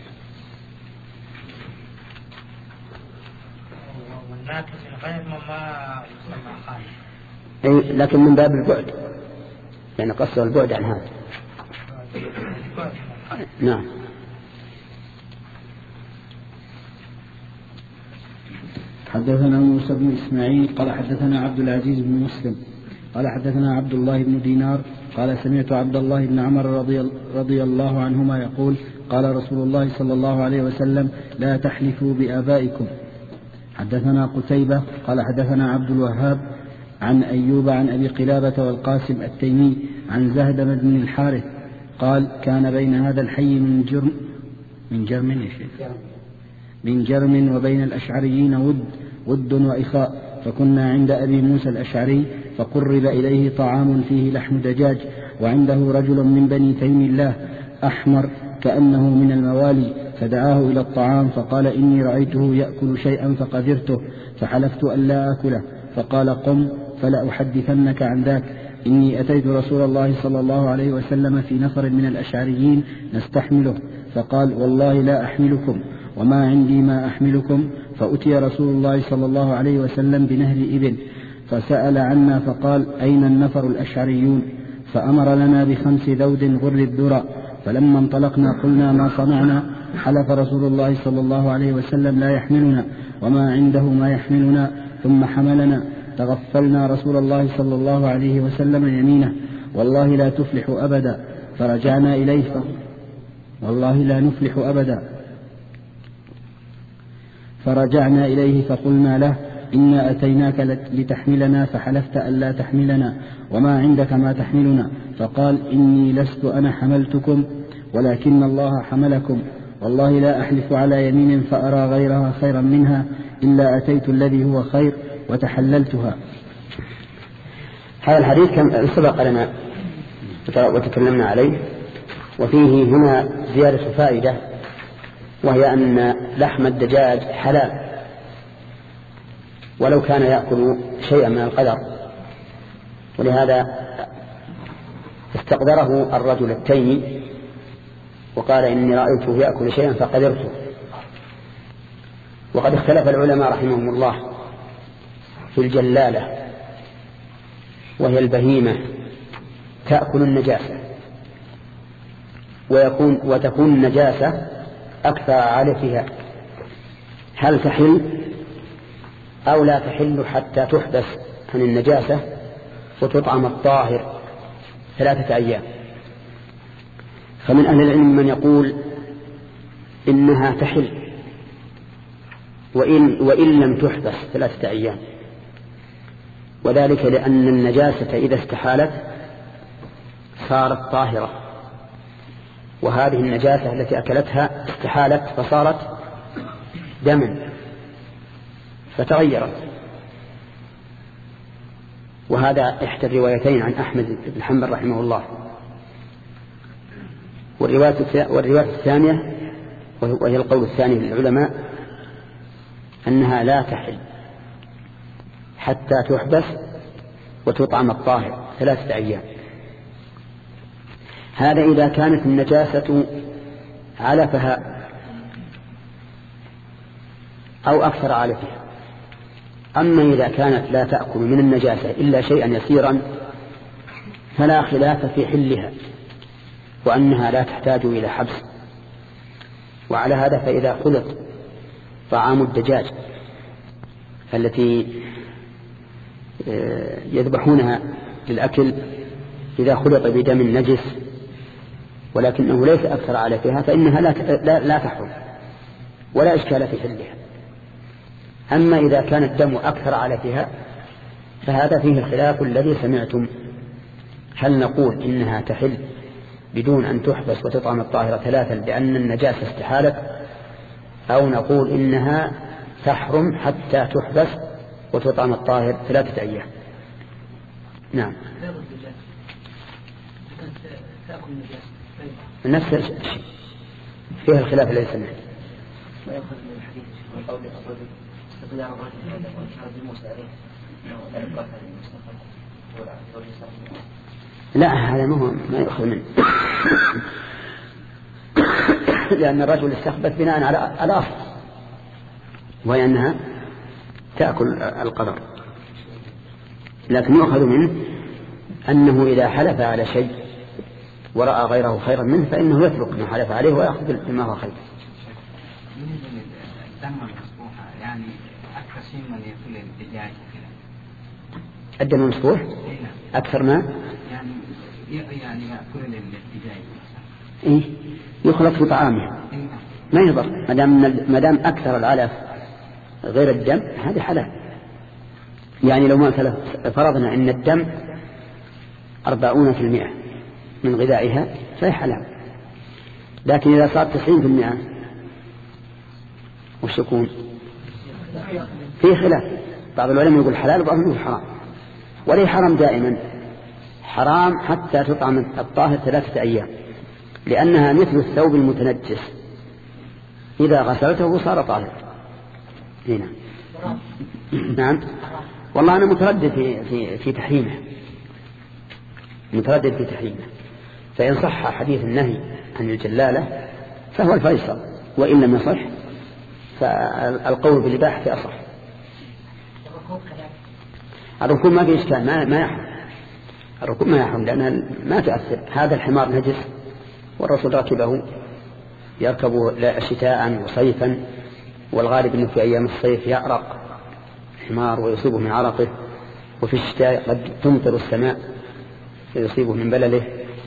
أي لكن من باب البعد يعني قصر البعد عن هذا. نعم. حدثنا موسى بن إسماعيل قال حدثنا عبد العزيز بن مسلم قال حدثنا عبد الله بن دينار قال سمعت عبد الله بن عمر رضي, رضي الله عنهما يقول قال رسول الله صلى الله عليه وسلم لا تحلفوا بآبائكم. حدثنا قتيبة قال حدثنا عبد الوهاب عن أيوب عن أبي قلابة والقاسم التيمي عن زهدم بن الحارث قال كان بين هذا الحي من جرم من جرم يا شيخ من جرم وبين الأشعريين ود ود وإخاء فكنا عند أبي موسى الأشعري فقرب إليه طعام فيه لحم دجاج وعنده رجل من بني تيم الله أحمر كأنه من الموالي فدعاه إلى الطعام فقال إني رأيته يأكل شيئا فقدرته فحلفت أن لا أكله فقال قم فلا أحدثنك عن ذاك إني أتيت رسول الله صلى الله عليه وسلم في نفر من الأشعريين نستحمله فقال والله لا أحملكم وما عندي ما أحملكم. فأتي رسول الله صلى الله عليه وسلم بنهر إبل فسأل عنا فقال أين النفر الأشعريون فأمر لنا بخمس ذود غر الذرى فلما انطلقنا قلنا ما صنعنا حلف رسول الله صلى الله عليه وسلم لا يحملنا وما عنده ما يحملنا ثم حملنا تغفلنا رسول الله صلى الله عليه وسلم يمينه والله لا تفلح أبدا فرجعنا إليه والله لا نفلح أبدا فرجعنا إليه فقلنا له إنا أتيناك لتحملنا فحلفت أن لا تحملنا وما عندك ما تحملنا فقال إني لست أنا حملتكم ولكن الله حملكم والله لا أحلف على يمين فأرى غيرها خيرا منها إلا أتيت الذي هو خير وتحللتها. هذا الحديث كم سبق لنا وتكلمنا عليه وفيه هنا زيادة فائدة وهي أن لحم الدجاج حلال ولو كان يأكل شيئا من القدر ولهذا استقدره الرجل التيمي وقال إني رأيته يأكل شيئا فقدرته. وقد اختلف العلماء رحمهم الله في الجلالة وهي البهيمة تأكل النجاسة ويكون وتكون النجاسة أكثر عالفها هل تحل أو لا تحل حتى تحبس عن النجاسة وتطعم الطاهر ثلاثة أيام؟ فمن أهل العلم من يقول إنها تحل وإن, وإن لم تحبس ثلاثة أيام، وذلك لأن النجاسة إذا استحالت صارت طاهرة، وهذه النجاسة التي أكلتها استحالت فصارت دما فتغيرت. وهذا إحدى الروايتين عن أحمد بن حنبل رحمه الله. والرواية الثانية وهي القول الثاني للعلماء أنها لا تحل حتى تحبس وتطعم الطاهر ثلاثة أيام. هذا إذا كانت النجاسة علفها أو أكثر علفها. أما إذا كانت لا تأكل من النجاسة إلا شيئا يسيرا فلا خلاف في حلها وأنها لا تحتاج إلى حبس. وعلى هذا فإذا خلط طعام الدجاج التي يذبحونها للأكل إذا خلط بدم نجس ولكنه ليس أكثر علفها فإنها لا لا تحرم ولا إشكال في حلها. أما إذا كان الدم أكثر علفها فهذا فيه الخلاف الذي سمعتم، هل نقول إنها تحل بدون أن تحبس وتطعم الطاهرة ثلاثا لأن النجاسة استحالت، أو نقول إنها تحرم حتى تحبس وتطعم الطاهر ثلاثة أيام. نعم نفس الشيء فيها الخلاف الذي سمعت. ويأخذ من الحديث من قول الرجل استقلال الرجل هذا وإشهاد موسى عليه أنه لا يقاتل المستقبل. لا هذا ما هو ما يأخذ منه لأن الرجل استخبث بناء على الأصل وهي أنها تأكل القدر، لكن يؤخذ منه أنه إذا حلف على شيء ورأى غيره خيرا منه فإنه يترك ما حلف عليه ويأخذ بما هو خير. الدم المصبوحة يعني أكثر شيء من يأكل الدجاج الدم المصبوح أكثر ما يعني يعني يأكل الدجاج إيه يخلط في طعامه ما يضر ما دام ما دام أكثر العلف غير الدم هذا حلال. يعني لو ما فرضنا أن الدم أربعون في المئة من غذائها فهي حلال، لكن إذا صار تسعين في المئة وش يكون؟ فيه خلاف، بعض العلماء يقول حلال وبعضهم يقول حرام. وليه حرام دائما؟ حرام حتى تطعم الطاهر ثلاثة أيام لأنها مثل الثوب المتنجس إذا غسلته صار طاهر. هنا نعم والله أنا متردد في, في, في تحريمه متردد في تحريمه فإن صح حديث النهي عن الجلالة فهو الفيصل، وإن لم يصح فالقول بالإباحة أصح. الركوب ما في إشكال ما, ما يحرم الركوب ما يحرم لأنها ما تؤثر. هذا الحمار نجس والرسول ركبه يركبه شتاء وصيفا، والغالب أنه في أيام الصيف يعرق الحمار ويصيبه من عرقه، وفي الشتاء قد تمطر السماء فيصيبه من بلله.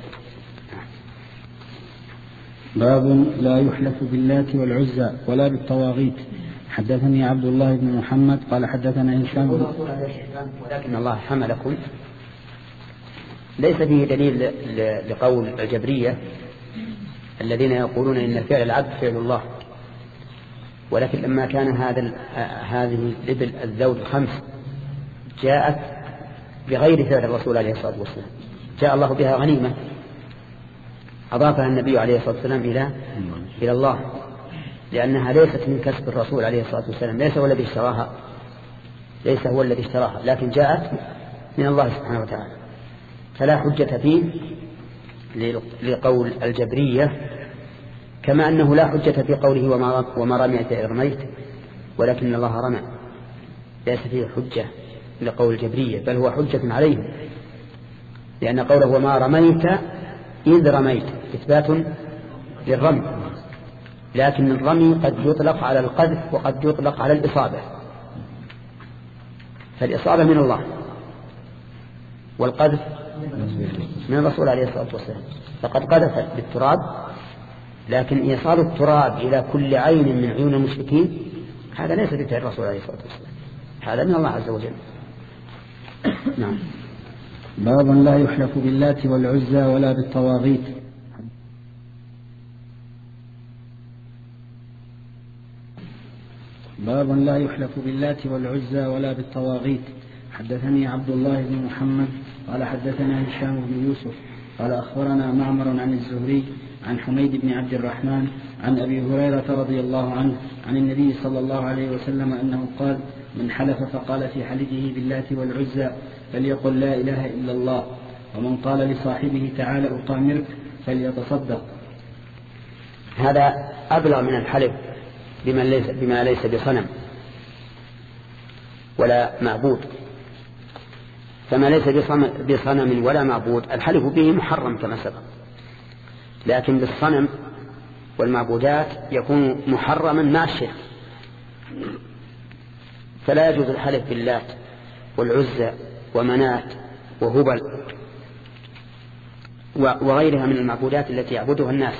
باب لا يحلف باللات والعزى ولا بالطواغيت. حدثني عبد الله بن محمد قال حدثنا هشام ولكن الله حملكم ليس فيه دليل لقول الجبرية الذين يقولون إن فعل العبد فعل الله، ولكن لما كان هذا هذه الإبل الذود الخمس جاءت بغير فعل الرسول عليه الصلاة والسلام، جاء الله بها غنيمة أضافها النبي عليه الصلاة والسلام إلى إلى الله، لأنها ليست من كسب الرسول عليه الصلاة والسلام، ليس هو الذي اشتراها ليس هو الذي اشتراها لكن جاءت من الله سبحانه وتعالى، فلا حجة فيه لقول الجبرية، كما أنه لا حجة في قوله وما, وما رميت إذ رميت ولكن الله رمى، ليس فيه حجة لقول الجبرية بل هو حجة عليهم، لأن قوله وما رميت إذ رميت إثبات للرمي لكن الرمي قد يطلق على القذف وقد يطلق على الإصابة. فالإصابة من الله والقذف من الرسول عليه الصلاة والسلام، فقد قذف بالتراب، لكن إيصال التراب إلى كل عين من عيون المشركين هذا ليس بفعل الرسول عليه الصلاة والسلام، هذا من الله عز وجل. نعم. باب لا يحلف باللات والعزى ولا بالطواغيت. باب لا يحلف باللات والعزى ولا بالطواغيت. حدثني عبد الله بن محمد قال حدثنا هشام بن يوسف قال أخبرنا معمر عن الزهري عن حميد بن عبد الرحمن عن أبي هريرة رضي الله عنه عن النبي صلى الله عليه وسلم أنه قال: من حلف فقال في حلفه باللات والعزى فليقل لا إله إلا الله، ومن قال لصاحبه تعالى أقامرك فليتصدق. هذا أبلغ من الحلف بما ليس, بما ليس بصنم ولا معبود. فما ليس بصنم ولا معبود الحلف به محرم كما سبق، لكن بالصنم والمعبودات يكون محرما مع الشرك. فلا يجوز الحلف باللات والعزى ومنات وهبل وغيرها من المعبودات التي يعبدها الناس.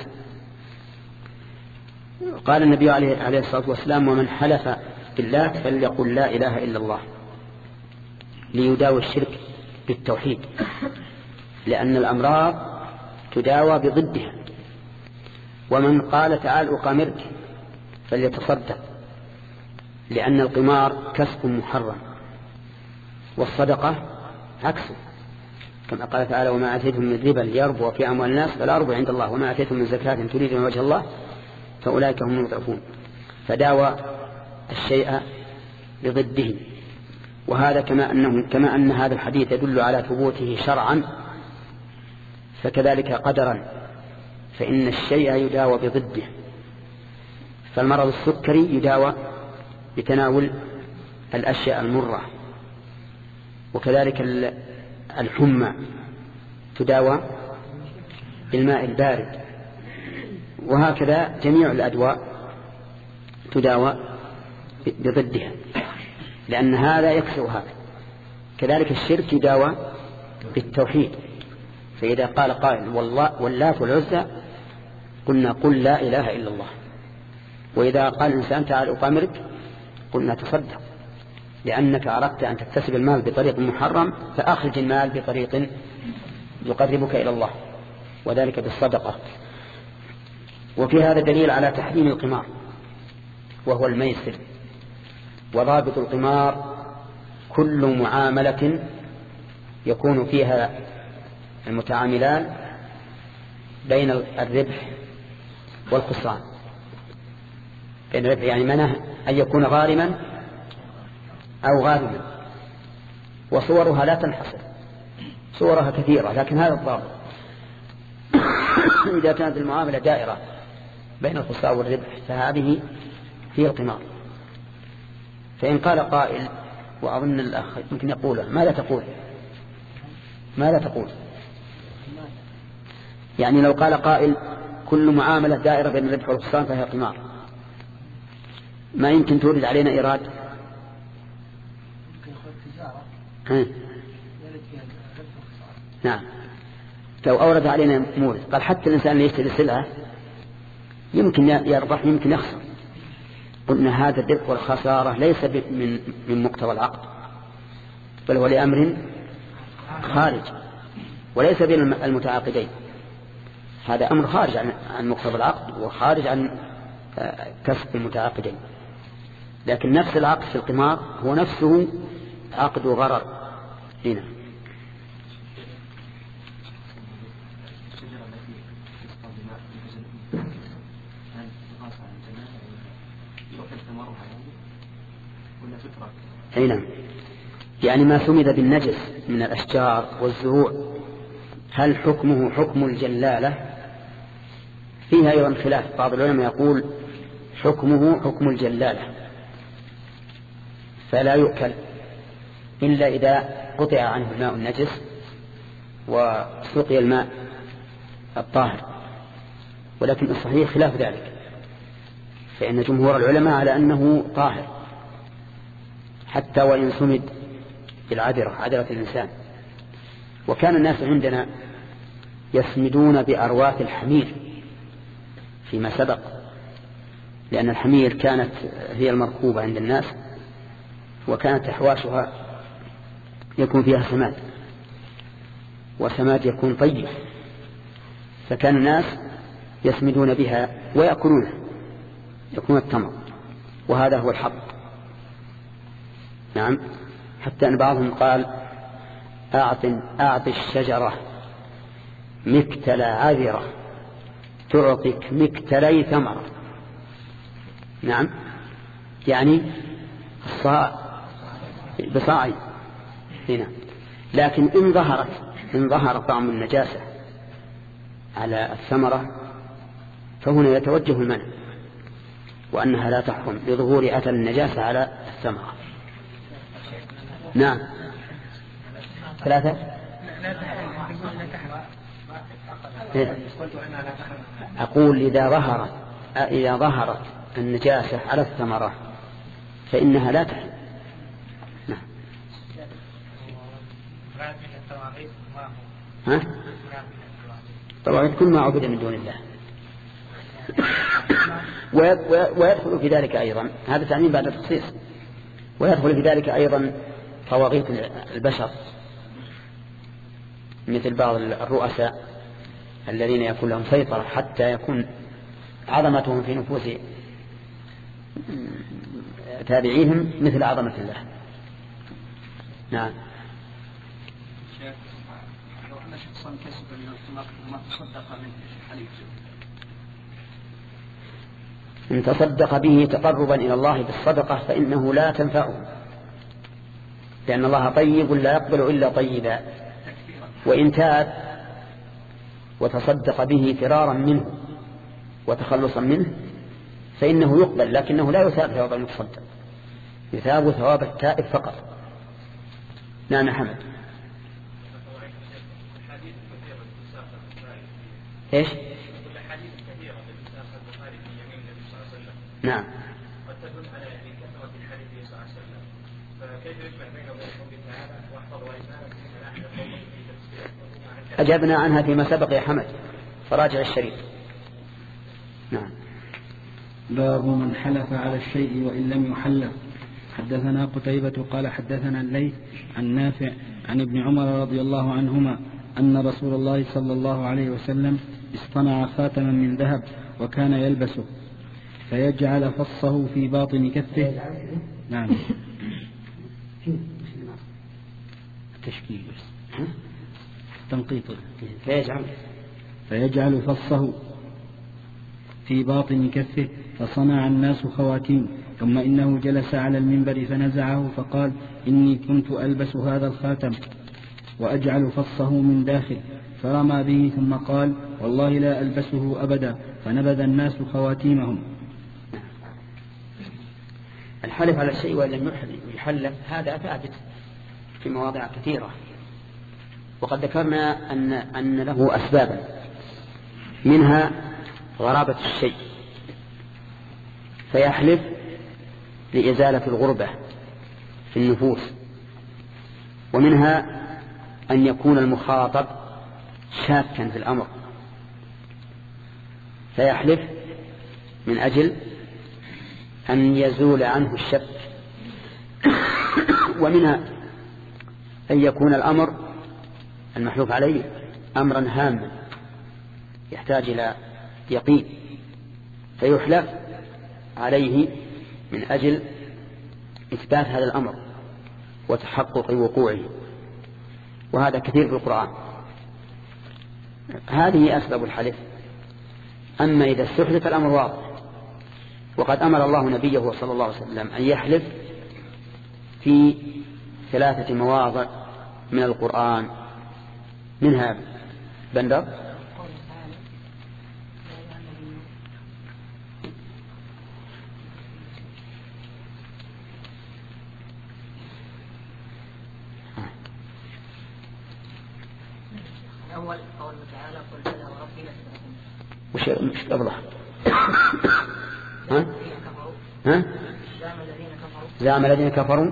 قال النبي عليه الصلاة والسلام: ومن حلف باللات فليقل لا إله إلا الله، ليداوي الشرك بالتوحيد، لأن الأمراض تداوى بضدها. ومن قال تعال أقامرك فليتصدق، لأن القمار كسب محرم والصدقة عكسه، كما قال تعالى: وما آتيتم من ربا ليربو في أموال الناس فلا ربو عند الله، وما آتيتم من زكاة تريدون وجه الله فأولئك هم المضعفون. فداوى الشيء بضده. وهذا كما أنه كما أن هذا الحديث يدل على ثبوته شرعا، فكذلك قدرا، فإن الشيء يداوى بضده. فالمرض السكري يداوى بتناول الأشياء المرة، وكذلك الحمى تداوى بالماء البارد، وهكذا جميع الأدواء تداوى بضدها، لأن هذا يكسر هذا. كذلك الشرك يداوى بالتوحيد، فإذا قال قائل واللات والعزى قلنا قل لا إله إلا الله. وإذا قال الإنسان تعال أقامرك قلنا تصدق، لأنك أردت أن تكتسب المال بطريق محرم، فأخرج المال بطريق يقربك إلى الله، وذلك بالصدقة. وفي هذا دليل على تحريم القمار وهو الميسر. وضابط القمار كل معاملة يكون فيها المتعاملان بين الربح والخسران. بين الربح يعني منه أن يكون غارما أو غارما، وصورها لا تنحصر، صورها كثيرة، لكن هذا الضابط. إذا كانت المعاملة دائرة بين الخسارة والربح فهذه هي القمار. فإن قال قائل، وأظن الأخ يمكن يقوله: ماذا تقول؟ ماذا تقول؟ يعني لو قال قائل كل معاملة دائرة بين الربح والخسارة فهي قمار، ما يمكن تورد علينا إيراد؟ نعم. لو أورد علينا مورد قال حتى الإنسان اللي يشتري سلعة يمكن يربح يمكن يخسر، قلنا هذا الربح والخسارة ليس من من مقتضى العقد، بل هو لأمر خارج وليس بين المتعاقدين. هذا أمر خارج عن مقتضى العقد وخارج عن كسب المتعاقدين. لكن نفس العقد في القمار هو نفسه عقد غرر هنا. نعم. يعني ما سمد بالنجس من الأشجار والزروع هل حكمه حكم الجلالة؟ فيها أيضا خلاف. بعض العلماء يقول حكمه حكم الجلالة، فلا يؤكل إلا إذا قطع عنه الماء النجس وسقي الماء الطاهر، ولكن الصحيح خلاف ذلك، فإن جمهور العلماء على أنه طاهر حتى وإن سمد بالعذرة عذرة الإنسان. وكان الناس عندنا يسمدون بأرواث الحمير فيما سبق، لأن الحمير كانت هي المركوبة عند الناس، وكانت أحواشها يكون فيها سماد، وسماد يكون طيب، فكان الناس يسمدون بها ويأكلونها، يكون التمر، وهذا هو الحق. نعم، حتى أن بعضهم قال أعط, أعط الشجرة مكتل عذرة تعطيك مكتلي ثمرة. نعم، يعني الصاع بصاعي هنا. لكن إن ظهرت إن ظهر طعم النجاسة على الثمرة فهنا يتوجه المنع، وأنها لا تحكم لظهور أثر النجاسة على الثمرة. نعم، ثلاثة. أقول إذا ظهرت إذا ظهرت النجاسة على الثمرة فإنها لا تحل. نعم. ها؟ طبعا كل ما عبد من دون الله. ويدخل في ذلك أيضا، هذا تعميم بعد التخصيص، ويدخل في ذلك أيضا طواغيت البشر مثل بعض الرؤساء الذين يكون لهم سيطرة حتى يكون عظمتهم في نفوس تابعيهم مثل عظمة الله. نعم. لو أن شخصا كسب من الثمر وما تصدق منه حليف، إن تصدق به تقربا إلى الله بالصدقة فإنه لا تنفعه، لأن الله طيب لا يقبل إلا طيبا. وإن تاب وتصدق به فرارا منه وتخلصا منه فإنه يقبل، لكنه لا يثاب ثواب المتصدق، يثاب ثواب التائب فقط. نعم حمد. إيش؟ نعم. وتدل على كثرة الحديث صلى الله عليه وسلم، فكيف يجمع بينه وبين قوله تعالى واحفظ ايمانكم ان احد قومه في تفسيره؟ أجبنا عنها فيما سبق يا حمد، فراجع الشريف. نعم. باب من حلف على الشيء وإن لم يحلف. حدثنا قتيبة قال حدثنا الليث عن نافع عن ابن عمر رضي الله عنهما أن رسول الله صلى الله عليه وسلم اصطنع خاتما من ذهب وكان يلبسه فيجعل فصه في باطن كفه. نعم. تشكيل تنقيط. فيجعل فيجعل فصه في باطن كفه فصنع الناس خواتيم، ثم إنه جلس على المنبر فنزعه فقال إني كنت ألبس هذا الخاتم وأجعل فصه من داخل، فرمى به ثم قال والله لا ألبسه أبدا، فنبذ الناس خواتيمهم. الحلف على الشيء وإن لم يحلف هذا ثابت في مواضع كثيرة، وقد ذكرنا أن, أن له أسبابا، منها غرابة الشيء فيحلف لإزالة الغربة في النفوس، ومنها أن يكون المخاطب شاكا في الأمر فيحلف من أجل أن يزول عنه الشك، ومنها أن يكون الأمر المحلوف عليه أمرا هاما يحتاج إلى يقين فيحلف عليه من أجل إثبات هذا الأمر وتحقق وقوعه، وهذا كثير في القرآن. هذه أسباب الحلف. أما إذا استحلف الأمر واضح، وقد أمر الله نبيه صلى الله عليه وسلم أن يحلف في ثلاثة مواضع من القرآن، منها بندر الأول قوله تعالى قل بلى وربي لتبعثن. وش مش قبله؟ ها؟ ها؟ زعم الذين كفروا.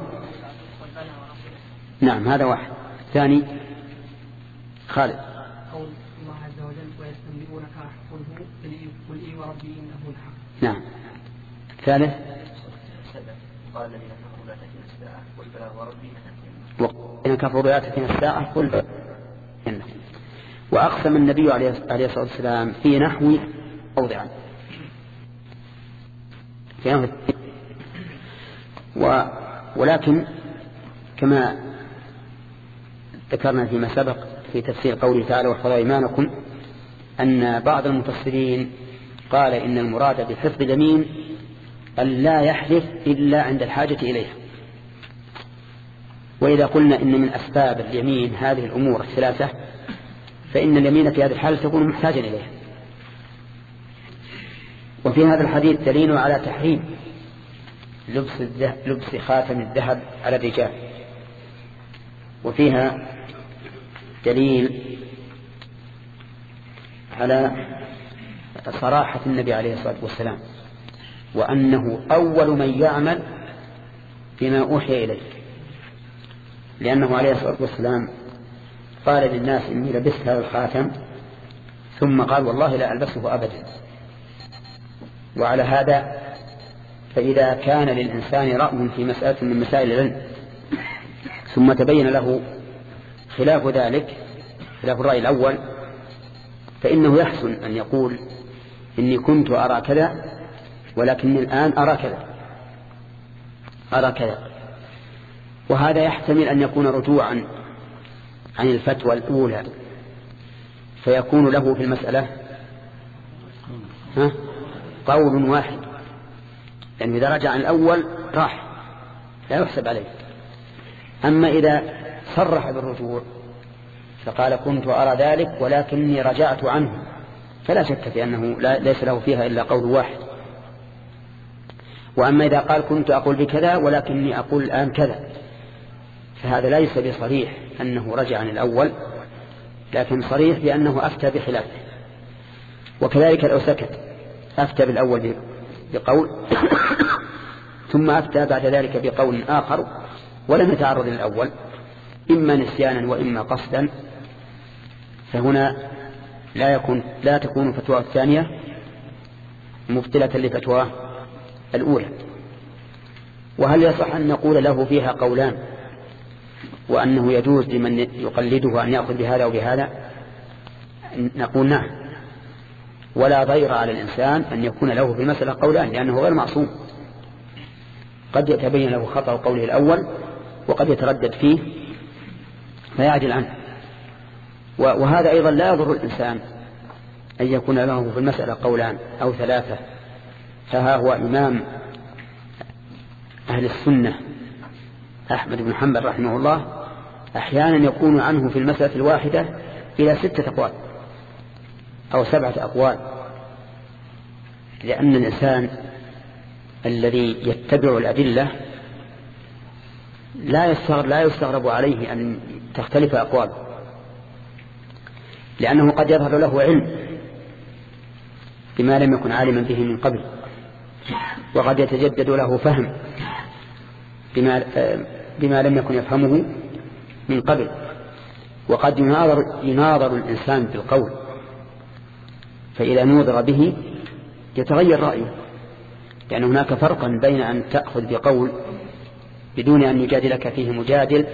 نعم هذا واحد. ثاني خالد. قول الله عز وجل ويستنبئونك قل هو قل إي وربي إنه الحق. نعم. ثالث قال الذين كفروا لا تأتينا الساعة قل بلى وربي لتأتينا. والذين كفروا لا تأتينا الساعة قل بلى. وأقسم النبي عليه الصلاة والسلام في نحو موضعا في نحو و ولكن كما ذكرنا فيما سبق في تفسير قوله تعالى واحفظوا أيمانكم أن بعض المفسرين قال إن المراد بحفظ اليمين أن لا يحلف إلا عند الحاجة إليها. وإذا قلنا إن من أسباب اليمين هذه الأمور الثلاثة فإن اليمين في هذه الحالة تكون محتاجا إليها. وفي هذا الحديث دليل على تحريم لبس, لبس خاتم الذهب على الرجال، وفيها دليل على صراحة النبي عليه الصلاة والسلام وأنه أول من يعمل بما أوحي إليه، لأنه عليه الصلاة والسلام قال للناس إني لبست هذا الخاتم ثم قال والله لا ألبسه أبدا. وعلى هذا فإذا كان للإنسان رأي في مسألة من مسائل العلم ثم تبين له خلاف ذلك خلاف الرأي الأول فإنه يحسن أن يقول إني كنت أرى كذا ولكني الآن أرى كذا أرى كذا. وهذا يحتمل أن يكون رجوعا عن الفتوى الأولى فيكون له في المسألة ها قول واحد، لأنه إذا رجع عن الأول راح لا يحسب عليه. أما إذا صرح بالرجوع فقال كنت أرى ذلك ولكني رجعت عنه فلا شك في أنه لا ليس له فيها إلا قول واحد. وأما إذا قال كنت أقول بكذا ولكني أقول الآن كذا فهذا ليس بصريح أنه رجع عن الأول، لكن صريح بأنه أفتى بخلافه. وكذلك لو سكت أفتى بالأول بقول ثم أفتى بعد ذلك بقول آخر ولم يتعرض للأول إما نسيانا وإما قصدا، فهنا لا يكون لا تكون فتوى الثانية مبطلة لفتوى الأولى. وهل يصح أن نقول له فيها قولان وأنه يجوز لمن يقلده أن يأخذ بهذا وبهذا؟ نقول نعم، ولا ضير على الإنسان أن يكون له في المسألة قولان لأنه غير معصوم، قد يتبين له خطأ قوله الأول وقد يتردد فيه فيعجل عنه. وهذا أيضا لا يضر الإنسان أن يكون له في المسألة قولان أو ثلاثة. فها هو إمام أهل السنة أحمد بن حنبل رحمه الله أحيانا يكون عنه في المسألة الواحدة إلى ستة أقوال أو سبعة أقوال، لأن الإنسان الذي يتبع الأدلة لا يستغرب, لا يستغرب عليه أن تختلف أقواله، لأنه قد يظهر له علم بما لم يكن عالما به من قبل، وقد يتجدد له فهم بما, بما لم يكن يفهمه من قبل، وقد يناظر, يناظر الإنسان بالقول فإذا نوظر به يتغير رأيه، لأن هناك فرقا بين أن تأخذ بقول بدون أن يجادلك فيه مجادل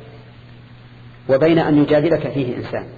وبين أن يجادلك فيه إنسان.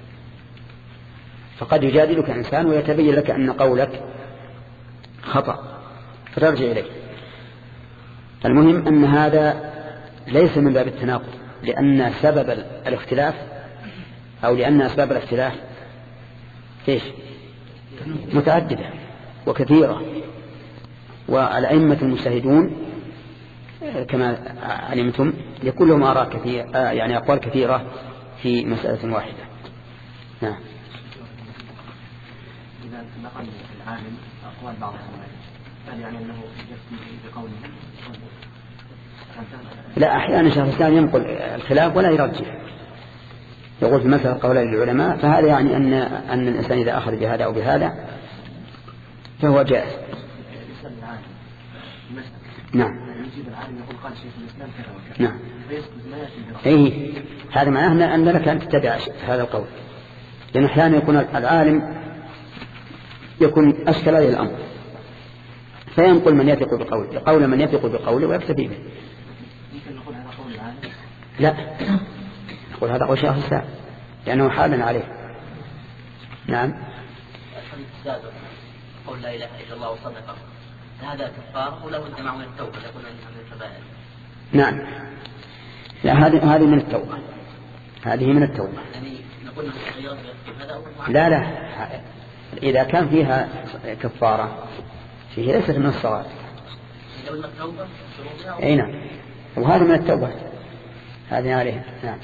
فقد يجادلك إنسان ويتبين لك أن قولك خطأ فترجع إليه. المهم أن هذا ليس من باب التناقض، لأن سبب الاختلاف أو لأن أسباب الاختلاف إيش؟ متعددة وكثيرة، والأئمة المجتهدون كما علمتم يكون لهم آراء كثيرة يعني أقوال كثيرة في مسألة واحدة. نعم. إذا نقل العالم أقوال بعض العلماء هل يعني أنه يفتي بقوله؟ لا، أحيانا شيخ الإسلام ينقل الخلاف ولا يرجح، يقول في مسألة قولي للعلماء، فهذا يعني أن أن الإنسان إذا أخذ بهذا أو بهذا فهو جائز. نعم. يجيب العالم يقول قال شيخ الإسلام كذا وكذا. نعم. فيسكت ما يأتي إيه هذا معناه أن لك أن تتبع هذا القول، لأن أحيانا يكون العالم يكون أشكل عليه الأمر فينقل من يثق بقوله قول من يثق بقوله ويكتفي به. ممكن نقول هذا قول العالم؟ لا، نقول هذا قول شيخ الإسلام لأنه حال عليه. نعم. الحديث السابق قول لا إله إلا الله وصدقه هذا كفار ولا بد معه من التوبة يقول من الكبائر؟ نعم. لا هذه هذه من التوبة، هذه من التوبة. يعني نقول هذا لا لا إذا كان فيها كفارة فيه ليست من الصغائر. أي نعم، وهذا من التوبة هذه عليها. نعم.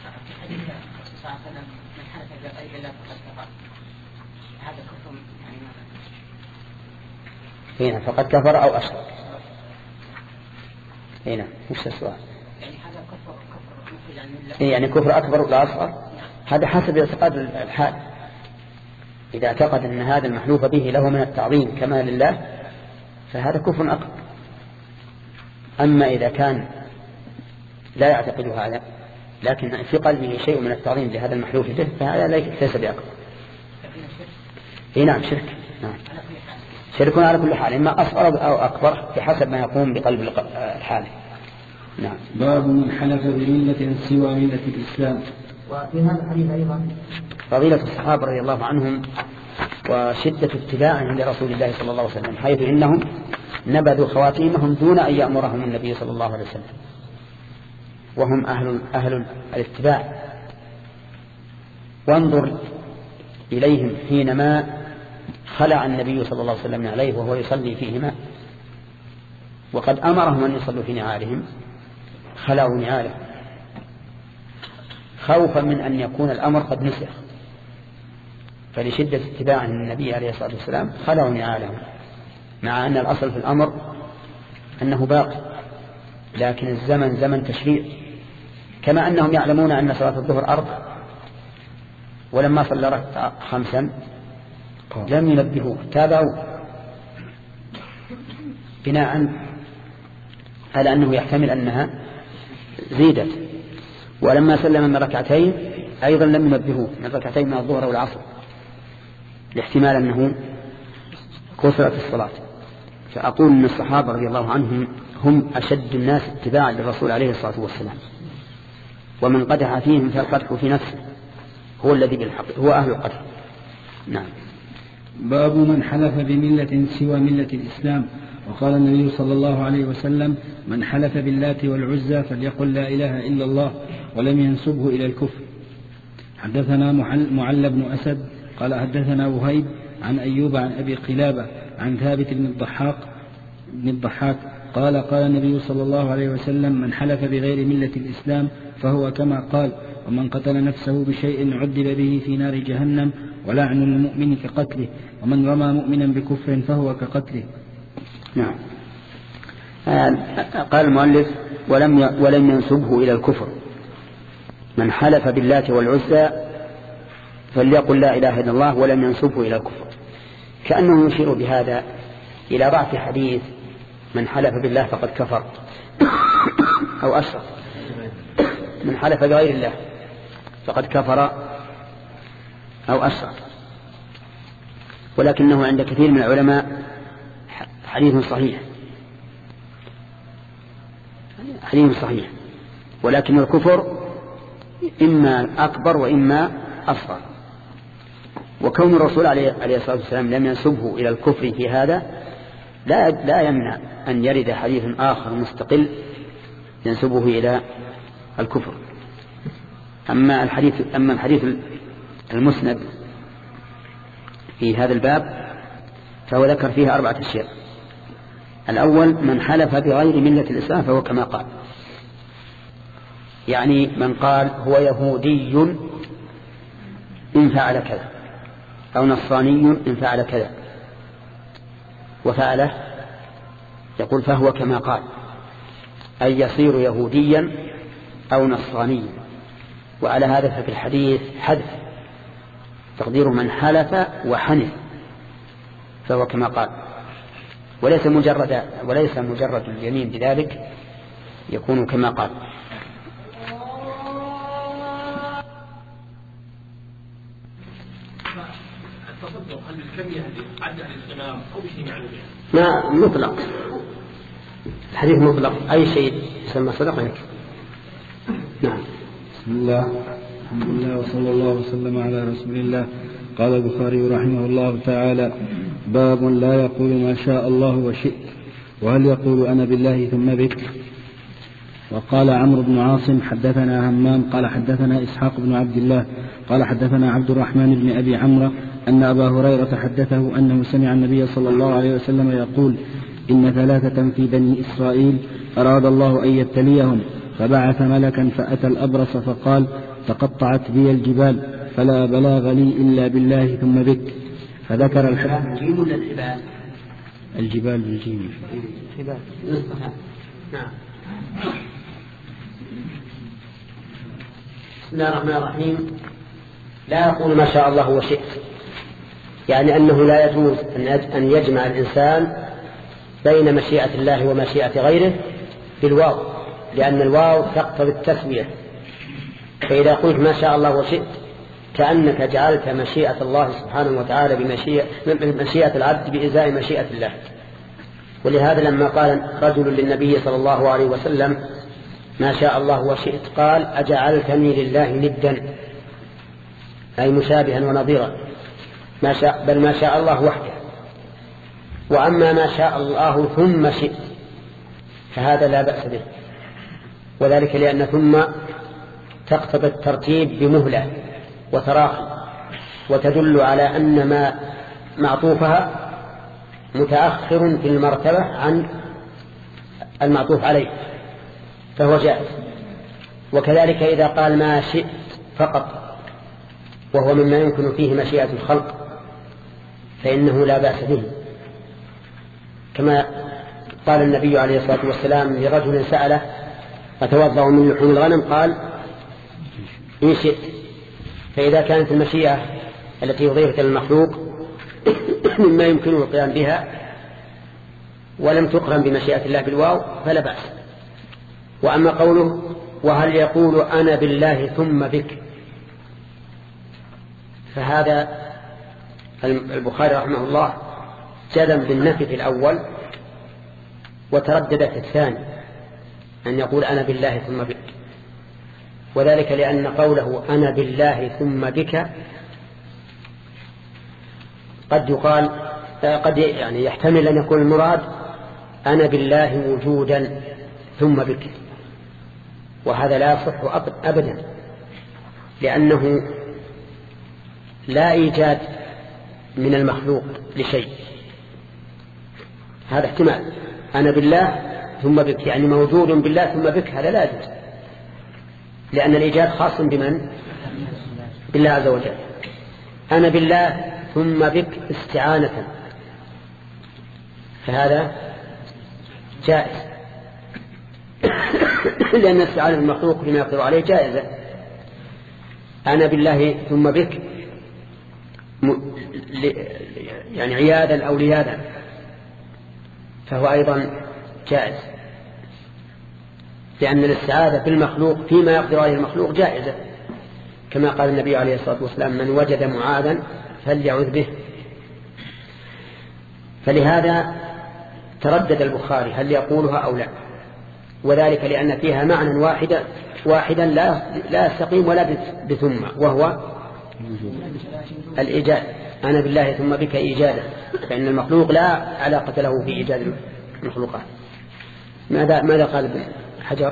هنا فقد كفر أو أشرك. هنا مش السؤال. يعني كفر أكبر ولا أصغر؟ هذا حسب اعتقاد الحال. إذا اعتقد أن هذا المحلوف به له من التعظيم كما لله فهذا كفر أكبر. أما إذا كان لا يعتقد هذا لكن في قلبه شيء من التعظيم لهذا المحلوف به فهذا ليس بأكبر. نعم شرك. نعم. شرك على كل حال إما أصغر أو أكبر بحسب ما يقوم بقلب الحال. نعم. باب من حلف بملة سوى ملة الإسلام. وفي هذا الحديث أيضا فضيلة الصحابة رضي الله عنهم وشدة اتباعهم لرسول الله صلى الله عليه وسلم حيث إنهم نبذوا خواتيمهم دون أن يأمرهم النبي صلى الله عليه وسلم، وهم أهل, أهل الاتباع. وانظر إليهم حينما خلع النبي صلى الله عليه وسلم عليه وهو يصلي فيهما وقد أمرهم أن يصلوا في نعالهم، خلعوا نعالهم خوفا من أن يكون الأمر قد نسخ، فلشدة اتباع النبي عليه الصلاة والسلام خلعوا نعالهم، مع أن الأصل في الأمر أنه باقي، لكن الزمن زمن تشريع. كما أنهم يعلمون أن صلاة الظهر أربع ولما صلى ركعة خمسا لم ينبهوه، تابعوا بناء على أنه يحتمل أنها زيدت. ولما سلم من ركعتين أيضا لم ينبهوه من ركعتين من الظهر والعصر لاحتمال أنه كثرت الصلاة. فأقول أن الصحابة رضي الله عنهم هم أشد الناس اتباعا للرسول عليه الصلاة والسلام، ومن قدح فيهم فالقدح في نفسه هو الذي بالحق هو أهل القدح. نعم. باب من حلف بملة سوى ملة الإسلام. وقال النبي صلى الله عليه وسلم من حلف باللات والعزى فليقل لا إله إلا الله ولم ينسبه إلى الكفر. حدثنا معل بن أسد قال حدثنا وهيب عن أيوب عن أبي قلابة عن ثابت بن الضحاك بن الضحاك قال قال النبي صلى الله عليه وسلم من حلف بغير ملة الإسلام فهو كما قال، ومن قتل نفسه بشيء عذب به في نار جهنم، ولعن المؤمن كقتله، ومن رمى مؤمنا بكفر فهو كقتله. نعم. قال المؤلف ولم ولم ينسبه إلى الكفر. من حلف باللات والعزى فليقل لا إله إلا الله ولم ينسبه إلى الكفر، كأنه يشير بهذا إلى ضعف حديث من حلف بالله فقد كفر أو أشرك. من حلف بغير الله فقد كفر أو أشرك، ولكنه عند كثير من العلماء حديث صحيح حديث صحيح ولكن الكفر إما أكبر وإما أصغر. وكون الرسول عليه الصلاة والسلام لم ينسبه إلى الكفر في هذا لا لا يمنع أن يرد حديث آخر مستقل ينسبه إلى الكفر. أما الحديث أما الحديث المسند في هذا الباب فهو ذكر فيه أربعة أشياء. الأول من حلف بغير ملة الإسلام فهو كما قال، يعني من قال هو يهودي إن فعل كذا أو نصراني إن فعل كذا وفعله يقول فهو كما قال، أي يصير يهوديا أو نصرانيا. وعلى هذا ففي الحديث حذف تقدير من حلف وحنف فهو كما قال. وليس مجرد وليس مجرد اليمين بذلك يكون كما قال. ما مطلق الحديث مطلق أي شيء يسمى صدقة يكفي. نعم. بسم الله الحمد لله وصلى الله وسلم على رسول الله. قال البخاري رحمه الله تعالى: باب لا يقول ما شاء الله وشئت وهل يقول أنا بالله ثم بك. وقال عمرو بن عاصم حدثنا همام قال حدثنا إسحاق بن عبد الله قال حدثنا عبد الرحمن بن أبي عمرو أن أبا هريرة حدثه أنه سمع النبي صلى الله عليه وسلم يقول: إن ثلاثة في بني إسرائيل أراد الله أن يبتليهم فبعث ملكا فأتى الأبرص فقال: تقطعت بي الجبال فلا بلاغ لي إلا بالله ثم بك. فذكر الحديث. الجيم ولا الجبال؟ الجبال بالجيم. الجبال. نعم. بسم الله الرحمن الرحيم. لا يقول ما شاء الله وشئت، يعني أنه لا يجوز أن يجمع الإنسان بين مشيئة الله ومشيئة غيره بالواو، لأن الواو تقتضي التسوية. فإذا قلت ما شاء الله وشئت كأنك جعلت مشيئة الله سبحانه وتعالى بمشيئة العبد بإزاء مشيئة الله. ولهذا لما قال رجل للنبي صلى الله عليه وسلم: ما شاء الله وشئت، قال: أجعلتني لله ندا، أي مشابها ونظيرا، ما شاء بل ما شاء الله وحده. وأما ما شاء الله ثم شئت فهذا لا بأس به، وذلك لأن ثم تقتضي الترتيب بمهلة وتراخي، وتدل على أن ما معطوفها متأخر في المرتبة عن المعطوف عليه فهو جائز. وكذلك إذا قال ما شئت فقط وهو مما يمكن فيه مشيئة الخلق فإنه لا بأس به، كما قال النبي عليه الصلاة والسلام لرجل سأله: أتوضأ من لحوم الغنم؟ قال: إن شئت. فإذا كانت المشيئة التي أضيفت للمخلوق مما يمكنه القيام بها ولم تقرن بمشيئة الله بالواو فلا بأس. وأما قوله: وهل يقول أنا بالله ثم بك، فهذا البخاري رحمه الله جزم بالنفي في الأول وتردد في الثاني أن يقول أنا بالله ثم بك، وذلك لأن قوله أنا بالله ثم بك قد يقال قد يعني يحتمل أن يكون المراد أنا بالله وجودا ثم بك، وهذا لا يصح أبدا، لأنه لا إيجاد من المخلوق لشيء. هذا احتمال أنا بالله ثم بك يعني موجود بالله ثم بك، هذا لا يجوز، لأن الإيجاد خاص بمن؟ بالله عز وجل. أنا بالله ثم بك استعانة، فهذا جائز لأن استعانة المخلوق فيما يقدر عليه جائزة. أنا بالله ثم بك يعني عيادا أو ليادا فهو أيضا جائز، لأن الاستعاذة بالمخلوق فيما يقدر عليه المخلوق جائزة، كما قال النبي عليه الصلاة والسلام: من وجد معاذا فليعوذ به. فلهذا تردد البخاري هل يقولها أو لا، وذلك لأن فيها معنى واحدا واحدا لا لا يستقيم ولا بثم، وهو الإيجاد. أنا بالله ثم بك إيجادا، فإن المخلوق لا علاقة له في إيجاد المخلوقات. ماذا ماذا قال ابن حجر؟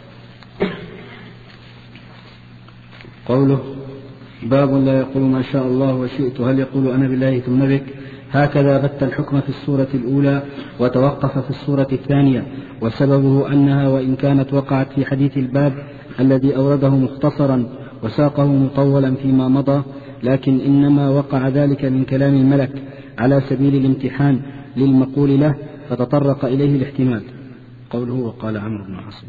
قوله: باب لا يقول ما شاء الله وشئت هل يقول أنا بالله ثم بك. هكذا بت الحكم في السورة الأولى وتوقف في السورة الثانية، وسببه أنها وإن كانت وقعت في حديث الباب الذي أورده مختصرا وساقه مطولا فيما مضى، لكن إنما وقع ذلك من كلام الملك على سبيل الامتحان للمقول له فتطرق إليه الاحتمال. قوله وقال عمرو بن عاصم.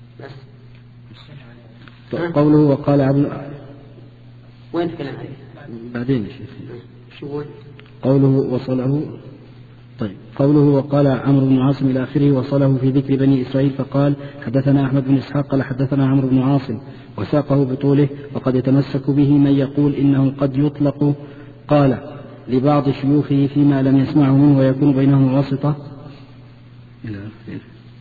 قوله وقال عبد وين تكلم عليه؟ بعدين يا شيخ. شو قوله وصله طيب. قوله وقال عمرو بن عاصم إلى آخره وصله في ذكر بني إسرائيل فقال حدثنا أحمد بن إسحاق قال حدثنا عمرو بن عاصم وساقه بطوله وقد يتمسك به من يقول إنه قد يطلق قال لبعض شيوخه فيما لم يسمعه منه ويكون بينهم واسطة إلى آخره.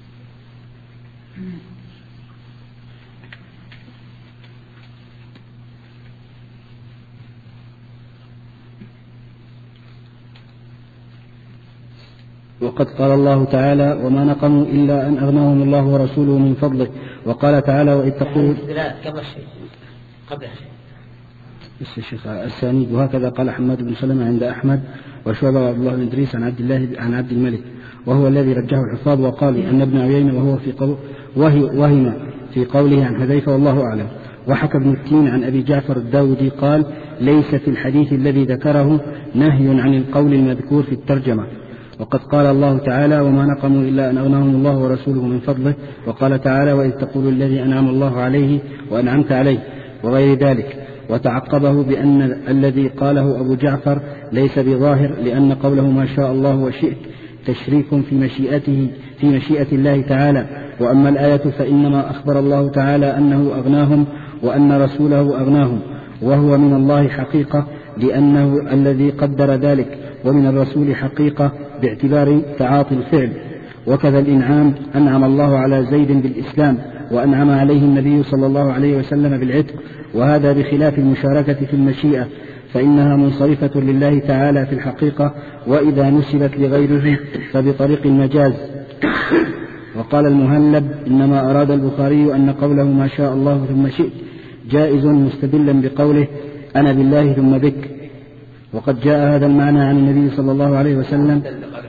وقد قال الله تعالى وما نقموا إلا أن أغناهم الله ورسوله من فضله. وقال تعالى وإذ تقول قبل شيء قبل شيء بس الشيخ السانيد. وهكذا قال حماد بن سلمة عند أحمد وشعبة وعبد الله بن إدريس عن عبد الله عن عبد الملك وهو الذي رجحه الحفاظ. وقال أن ابن عيينة وهو في قول وهي وهم في قوله عن حذيفة والله أعلم. وحكى ابن التين عن أبي جعفر الداودي قال ليس في الحديث الذي ذكره نهي عن القول المذكور في الترجمة. وقد قال الله تعالى وما نقموا إلا أن أغناهم الله ورسوله من فضله. وقال تعالى وإذ تقول الذي أنعم الله عليه وأنعمت عليه وغير ذلك. وتعقبه بأن الذي قاله أبو جعفر ليس بظاهر لأن قوله ما شاء الله وشئت تشريك في مشيئته في مشيئة الله تعالى. وأما الآية فإنما أخبر الله تعالى أنه أغناهم وأن رسوله أغناهم وهو من الله حقيقة لأنه الذي قدر ذلك ومن الرسول حقيقة باعتبار تعاطي الفعل. وكذا الإنعام أنعم الله على زيد بالإسلام وأنعم عليه النبي صلى الله عليه وسلم بالعتق. وهذا بخلاف المشاركة في المشيئة فإنها منصرفة لله تعالى في الحقيقة وإذا نسبت لغيره فبطريق المجاز. وقال المهلب إنما أراد البخاري أن قوله ما شاء الله ثم شئت جائز مستدلا بقوله أنا بالله ثم بك. وقد جاء هذا المعنى عن النبي صلى الله عليه وسلم.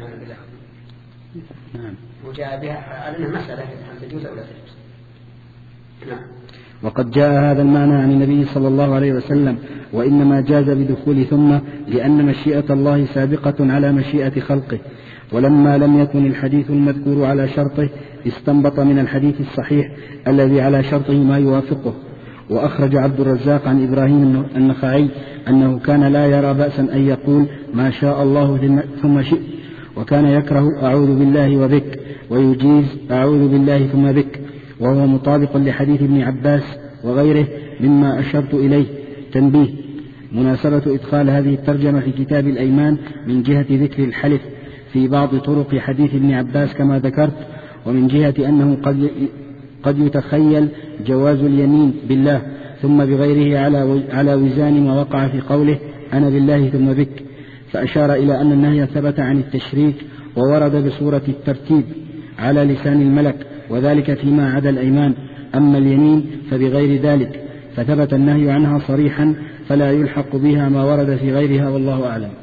نعم. وجاء بها أنها مسألة تجوز أو لا تجوز. نعم. وقد جاء هذا المعنى عن النبي صلى الله عليه وسلم وإنما جاز بدخول ثم لأن مشيئة الله سابقة على مشيئة خلقه. ولما لم يكن الحديث المذكور على شرطه استنبط من الحديث الصحيح الذي على شرطه ما يوافقه. وأخرج عبد الرزاق عن إبراهيم النخعي أنه كان لا يرى بأسا أن يقول ما شاء الله ثم شئت وكان يكره أعوذ بالله وبك ويجيز أعوذ بالله ثم بك وهو مطابق لحديث ابن عباس وغيره مما أشرت إليه. تنبيه مناسبة إدخال هذه الترجمة في كتاب الأيمان من جهة ذكر الحلف في بعض طرق حديث ابن عباس كما ذكرت ومن جهة أنه قد قد يتخيل جواز اليمين بالله ثم بغيره على على وزان ما وقع في قوله أنا بالله ثم بك. فأشار إلى أن النهي ثبت عن التشريك وورد بصورة الترتيب على لسان الملك وذلك فيما عدا الأيمان. أما اليمين فبغير ذلك فثبت النهي عنها صريحا فلا يلحق بها ما ورد في غيرها والله أعلم.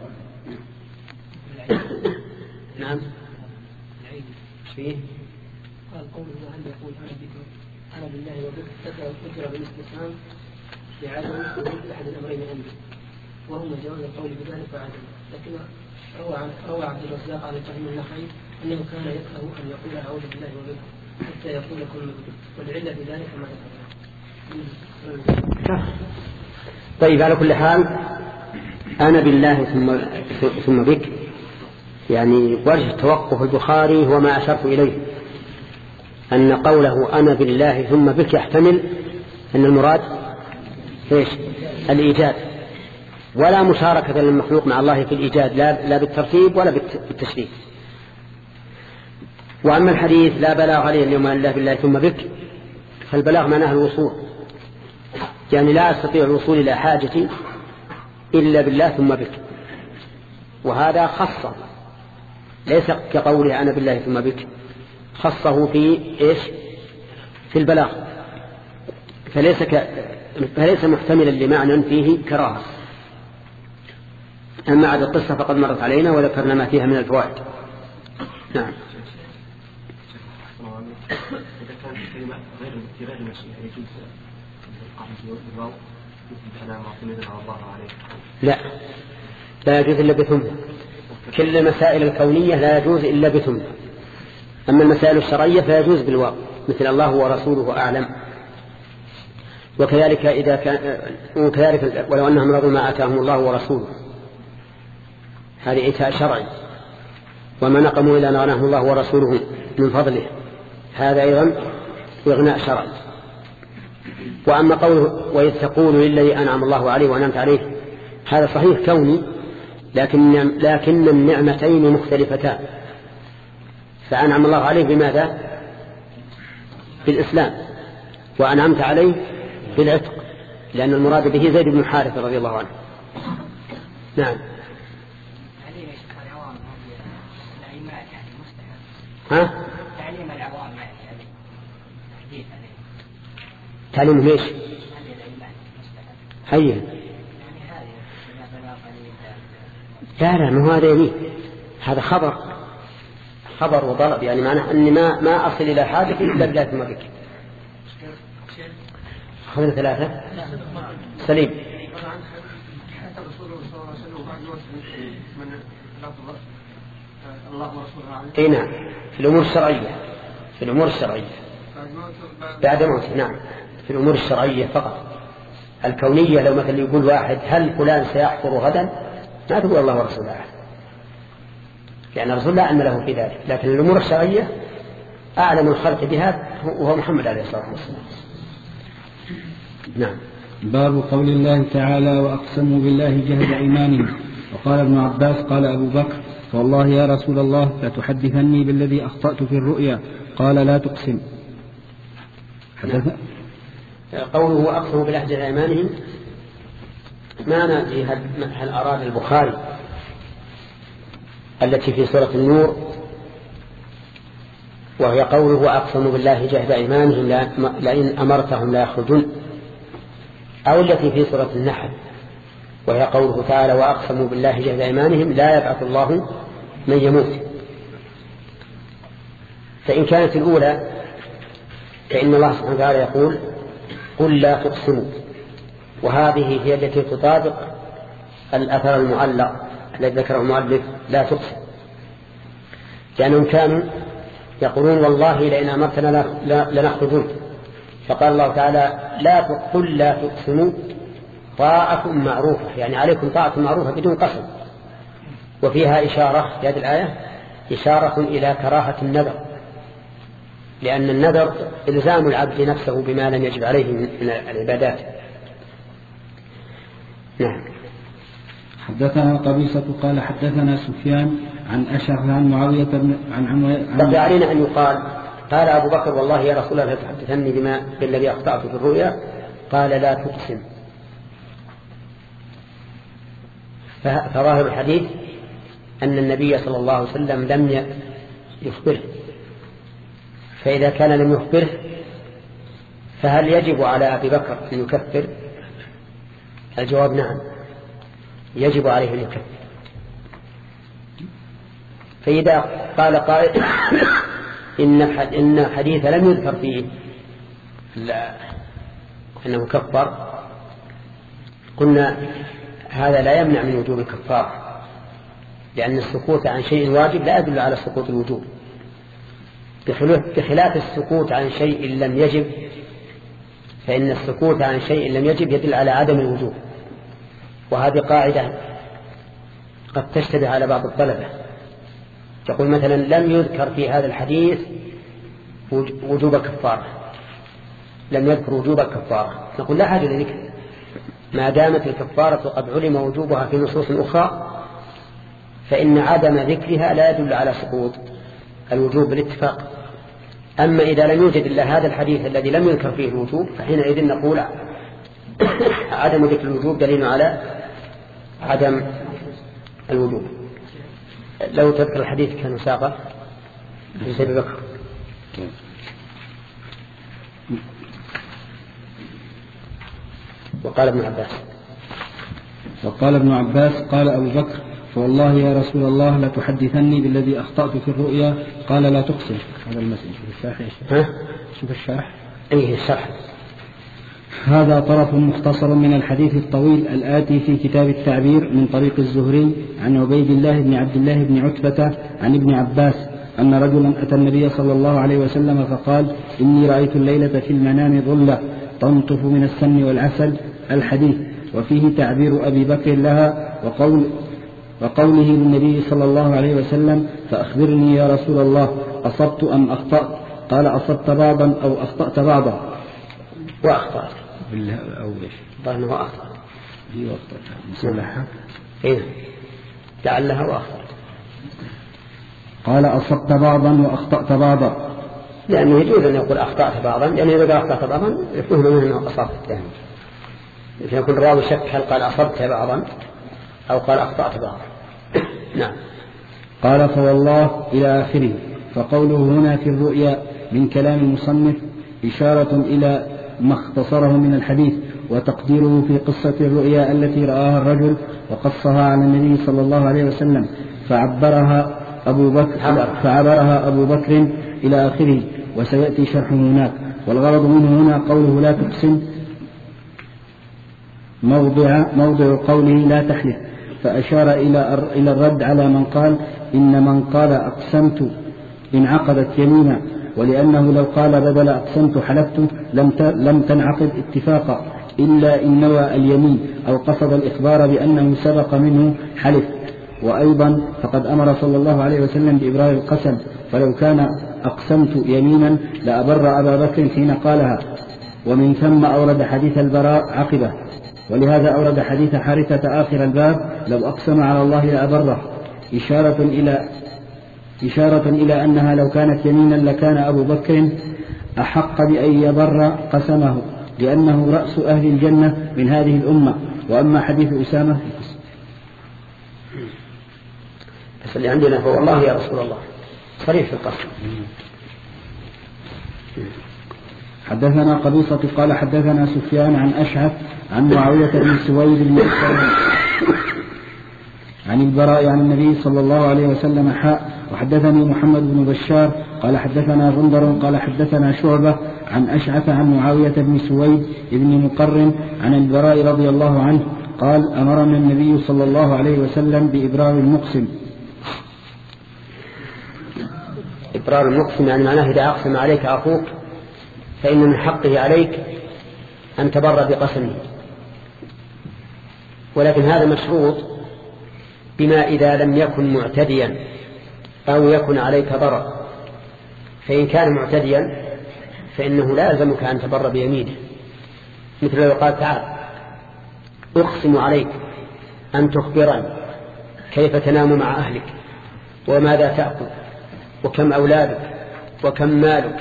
نعم. فيه قال قوله أن يقول أنا بك أنا بالله وبك ذكر بالاستفهام لعدم وجود أحد الأمرين عنده وهما جواز القول بذلك وعدم. لكن روى عن روى عبد الرزاق عن إبراهيم النخعي أنه كان يكره أن يقول أعوذ بالله وبك حتى يقول كل بك والعلة في ذلك ما ذكر. طيب على كل حال أنا بالله ثم ثم بك يعني وجه توقف البخاري هو ما أشرت إليه أن قوله أنا بالله ثم بك يحتمل أن المراد إيش الإيجاد ولا مشاركة للمخلوق مع الله في الإيجاد لا, لا بالترتيب ولا بالتشريك. وأما الحديث لا بلاغ عليه اليوم إلا بالله ثم بك فالبلاغ معناه الوصول يعني لا أستطيع الوصول إلى حاجتي إلا بالله ثم بك. وهذا خاصة ليس كقوله أنا بالله ثم بك خصه في إيش في البلاغ فليس, ك... فليس محتملا لمعنى فيه كراهة. أما عاد القصة فقد مرت علينا وذكرنا ما فيها من الفوائد. نعم. إذا كانت الكلمة غير غير المشيئة يجوز القول بالواو مثل أنا معتمد على الله عليه. لا لا يجوز إلا بثم. كل المسائل الكونية لا يجوز إلا بثم. أما المسائل الشرعية فيجوز بالواو مثل الله ورسوله أعلم. وكذلك إذا كان وكذلك ولو أنهم رضوا ما آتاهم الله ورسوله هذه إيتاء شرعي. وما نقموا إلا أن أغناهم الله ورسوله من فضله، هذا أيضا إغناء شرعي. وأما قوله وإذ تقول للذي أنعم الله عليه وأنعمت عليه، هذا صحيح كوني، لكن لكن النعمتين مختلفتان. فأنعم الله عليه بماذا؟ بالإسلام، وأنعمت عليه بالعتق، لأن المراد به زيد بن حارثة رضي الله عنه. نعم. ها؟ تعليم العوام تعليم ليش؟ هيا لا لا ما هو هذا يمين، هذا خبر خبر وطلب، يعني معناه أني ما ما أصل إلى حاجة إلا بذات ما بك. أخذنا ثلاثة سليم. اي نعم، في الأمور الشرعية، في الأمور الشرعية بعد موته. نعم، في الأمور الشرعية فقط. الكونية لو مثلا يقول واحد هل فلان سيحفر غدا، ما تقول الله ورسوله أعلم، لأن رسول الله علم له في ذلك. لكن الأمور الشرعية أعلم الخلق بها وهو محمد عليه الصلاة والسلام. نعم. باب قول الله تعالى وأقسموا بالله جهد أيمانهم. وقال ابن عباس قال أبو بكر والله يا رسول الله لتحدثني بالذي أخطأت في الرؤيا، قال لا تقسم. نعم. قوله وأقسموا بالله جهد أيمانهم، ما ندري هل أراد البخاري التي في سورة النور وهي قوله وأقسموا بالله جهد أيمانهم لئن أمرتهم لا يخرجون، أو التي في سورة النحل وهي قوله تعالى وأقسموا بالله جهد أيمانهم لا يبعث الله من يموت. فإن كانت الأولى فإن الله سبحانه وتعالى يقول قل لا تقسموا، وهذه هي التي تطابق الأثر المعلق الذي ذكره المؤلف لا تقسم، لأنهم كانوا يقولون والله لئن أمرتنا لنخرجون، فقال الله تعالى لا تقل لا تقسموا طاعة معروفة، يعني عليكم طاعة معروفة بدون قسم. وفيها إشارة في هذه الآية إشارة إلى كراهة النذر، لأن النذر إلزام العبد نفسه بما لم يجب عليه من العبادات. نعم. حدثنا قبيصة قال حدثنا سفيان عن أشعث عن معاوية بن عن عن بقي علينا أن يقال قال أبو بكر والله يا رسول الله لا تحدثني بما بالذي أخطأت في الرؤيا، قال لا تقسم. فظاهر الحديث أن النبي صلى الله عليه وسلم لم يخبره، فإذا كان لم يخبره فهل يجب على أبي بكر أن يكفر؟ الجواب نعم، يجب عليه أن يكفر. فإذا قال قائل إن حديث لم يذكر فيه أنه كفر، قلنا هذا لا يمنع من وجوب الكفار، لأن السكوت عن شيء واجب لا يدل على سقوط الوجوب، بخلاف السكوت عن شيء لم يجب، فإن السكوت عن شيء لم يجب يدل على عدم الوجوب. وهذه قاعدة قد تشتبه على بعض الطلبة، تقول مثلا لم يذكر في هذا الحديث وجوب الكفارة، لم يذكر وجوب الكفارة، نقول لا حاجة لذكر ما دامت الكفارة قد علم وجوبها في نصوص أخرى، فإن عدم ذكرها لا يدل على سقوط الوجوب بالاتفاق. أما إذا لم يوجد إلا هذا الحديث الذي لم يذكر فيه الوجوب فحينئذ نقول عدم ذكر الوجوب دليل على عدم الوجوب. لو تذكر الحديث كان ساقه في سيد بكر. وقال ابن عباس وقال ابن عباس قال أبو بكر فوالله يا رسول الله لتحدثني بالذي أخطأت في الرؤيا، قال لا تقسم. هذا المسجد في الشرح. ها؟ شوف الشرح. أيه الشرح. هذا طرف مختصر من الحديث الطويل الآتي في كتاب التعبير من طريق الزهري عن عبيد الله بن عبد الله بن عتبة عن ابن عباس أن رجلا أتى النبي صلى الله عليه وسلم فقال إني رأيت الليلة في المنام ظلة تنطف من السمن والعسل، الحديث. وفيه تعبير أبي بكر لها وقول وقوله للنبي صلى الله عليه وسلم فأخبرني يا رسول الله أصبت أم أخطأت؟ قال أصبت بعضا أو أخطأت بعضا. وأخطأت أو إيش ظنه وأخطأت هي وأخطأتها مصلحة إيه لعلها وأخطأت. قال أصبت بعضا وأخطأت بعضا، لأنه يجوز أن يقول أخطأت بعضا، لأنه إذا قال أخطأت بعضا يفهم منه أنه أصبت يعني. يكون الراوي شك هل قال أصبت بعضا أو قال أخطأت بعضا. نعم. قال فوالله إلى آخره. فقوله هنا في الرؤيا من كلام المصنف إشارة إلى ما اختصره من الحديث، وتقديره في قصة الرؤيا التي رآها الرجل وقصها على النبي صلى الله عليه وسلم فعبرها أبو بكر, فعبرها أبو بكر إلى آخره، وسيأتي شرحه هناك. والغرض منه هنا قوله لا تقسم موضع, موضع قوله لا تحلف، فأشار إلى إلى الرد على من قال إن من قال أقسمت انعقدت يمينا، ولأنه لو قال بدل أقسمت حلفت لم لم تنعقد اتفاقا إلا إن نوى اليمين أو قصد الإخبار بأنه سبق منه حلف. وأيضا فقد أمر صلى الله عليه وسلم بإبرار القسم، فلو كان أقسمت يمينا لأبر أبا بكر حين قالها. ومن ثم أورد حديث البراء عقبه، ولهذا أورد حديث حارثة آخر الباب لو أقسم على الله لأبره، إشارة إلى إشارة إلى أنها لو كانت يمينا لكان أبو بكر أحق بأن يبر قسمه، لأنه رأس أهل الجنة من هذه الأمة. وأما حديث أسامة بس اللي عندنا هو الله يا رسول الله صريح في القسم. حدثنا قبيصة قال حدثنا سفيان عن أشعث عن معاوية بن سويد المعتمد عن البراء عن النبي صلى الله عليه وسلم حاء. وحدثني محمد بن بشار قال حدثنا غندر قال حدثنا شعبة عن أشعث عن معاوية بن سويد بن مقرن عن البراء رضي الله عنه قال أمرنا النبي صلى الله عليه وسلم بإبرار المقسم. إبرار المقسم يعني معناه إذا أقسم عليك أخوك فإن من حقه عليك أن تبر بقسمه، ولكن هذا مشروط بما إذا لم يكن معتديا أو يكن عليك ضرر. فإن كان معتديا فإنه لا يلزمك أن تبر بيمينه، مثل لو قال تعال أقسم عليك أن تخبرني كيف تنام مع أهلك وماذا تأكل وكم أولادك وكم مالك،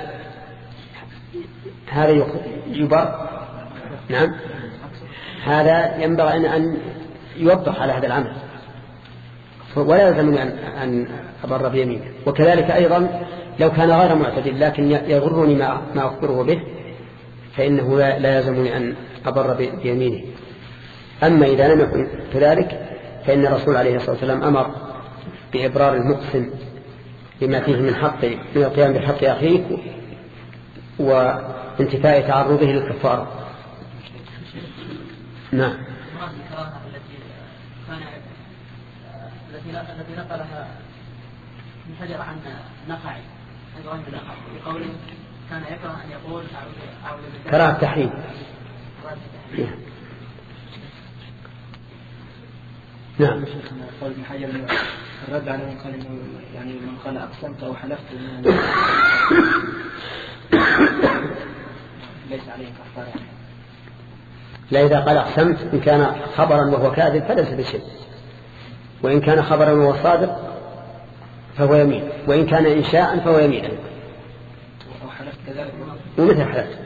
هذا يبر. نعم، هذا ينبغي أن يوضح على هذا العمل، ولا يلزمني أن أبر بيمينه. وكذلك أيضا لو كان غير معتدل لكن يغرني ما أخبره به فإنه لا يلزمني أن أبر بيمينه. أما إذا لم يكن كذلك فإن الرسول عليه الصلاة والسلام أمر بإبرار المقسم بما فيه من حق من القيام بحق أخيك وانتفاء تعرضه للكفارة. نعم. التي نقلها من حجر عن نقعي بقوله كان يكره أن يقول أعوذ بالله كراهة التحريم. نعم. قول ابن حجر الرد على من قال إنه يعني من قال أقسمت أو حلفت ليس عليه كفارة. لا، إذا قال أقسمت إن كان خبرا وهو كاذب فليس بشيء، وإن كان خبرا وهو صادق فهو يمين، وإن كان إنشاء فهو يمين أيضا. ومثل حلفت.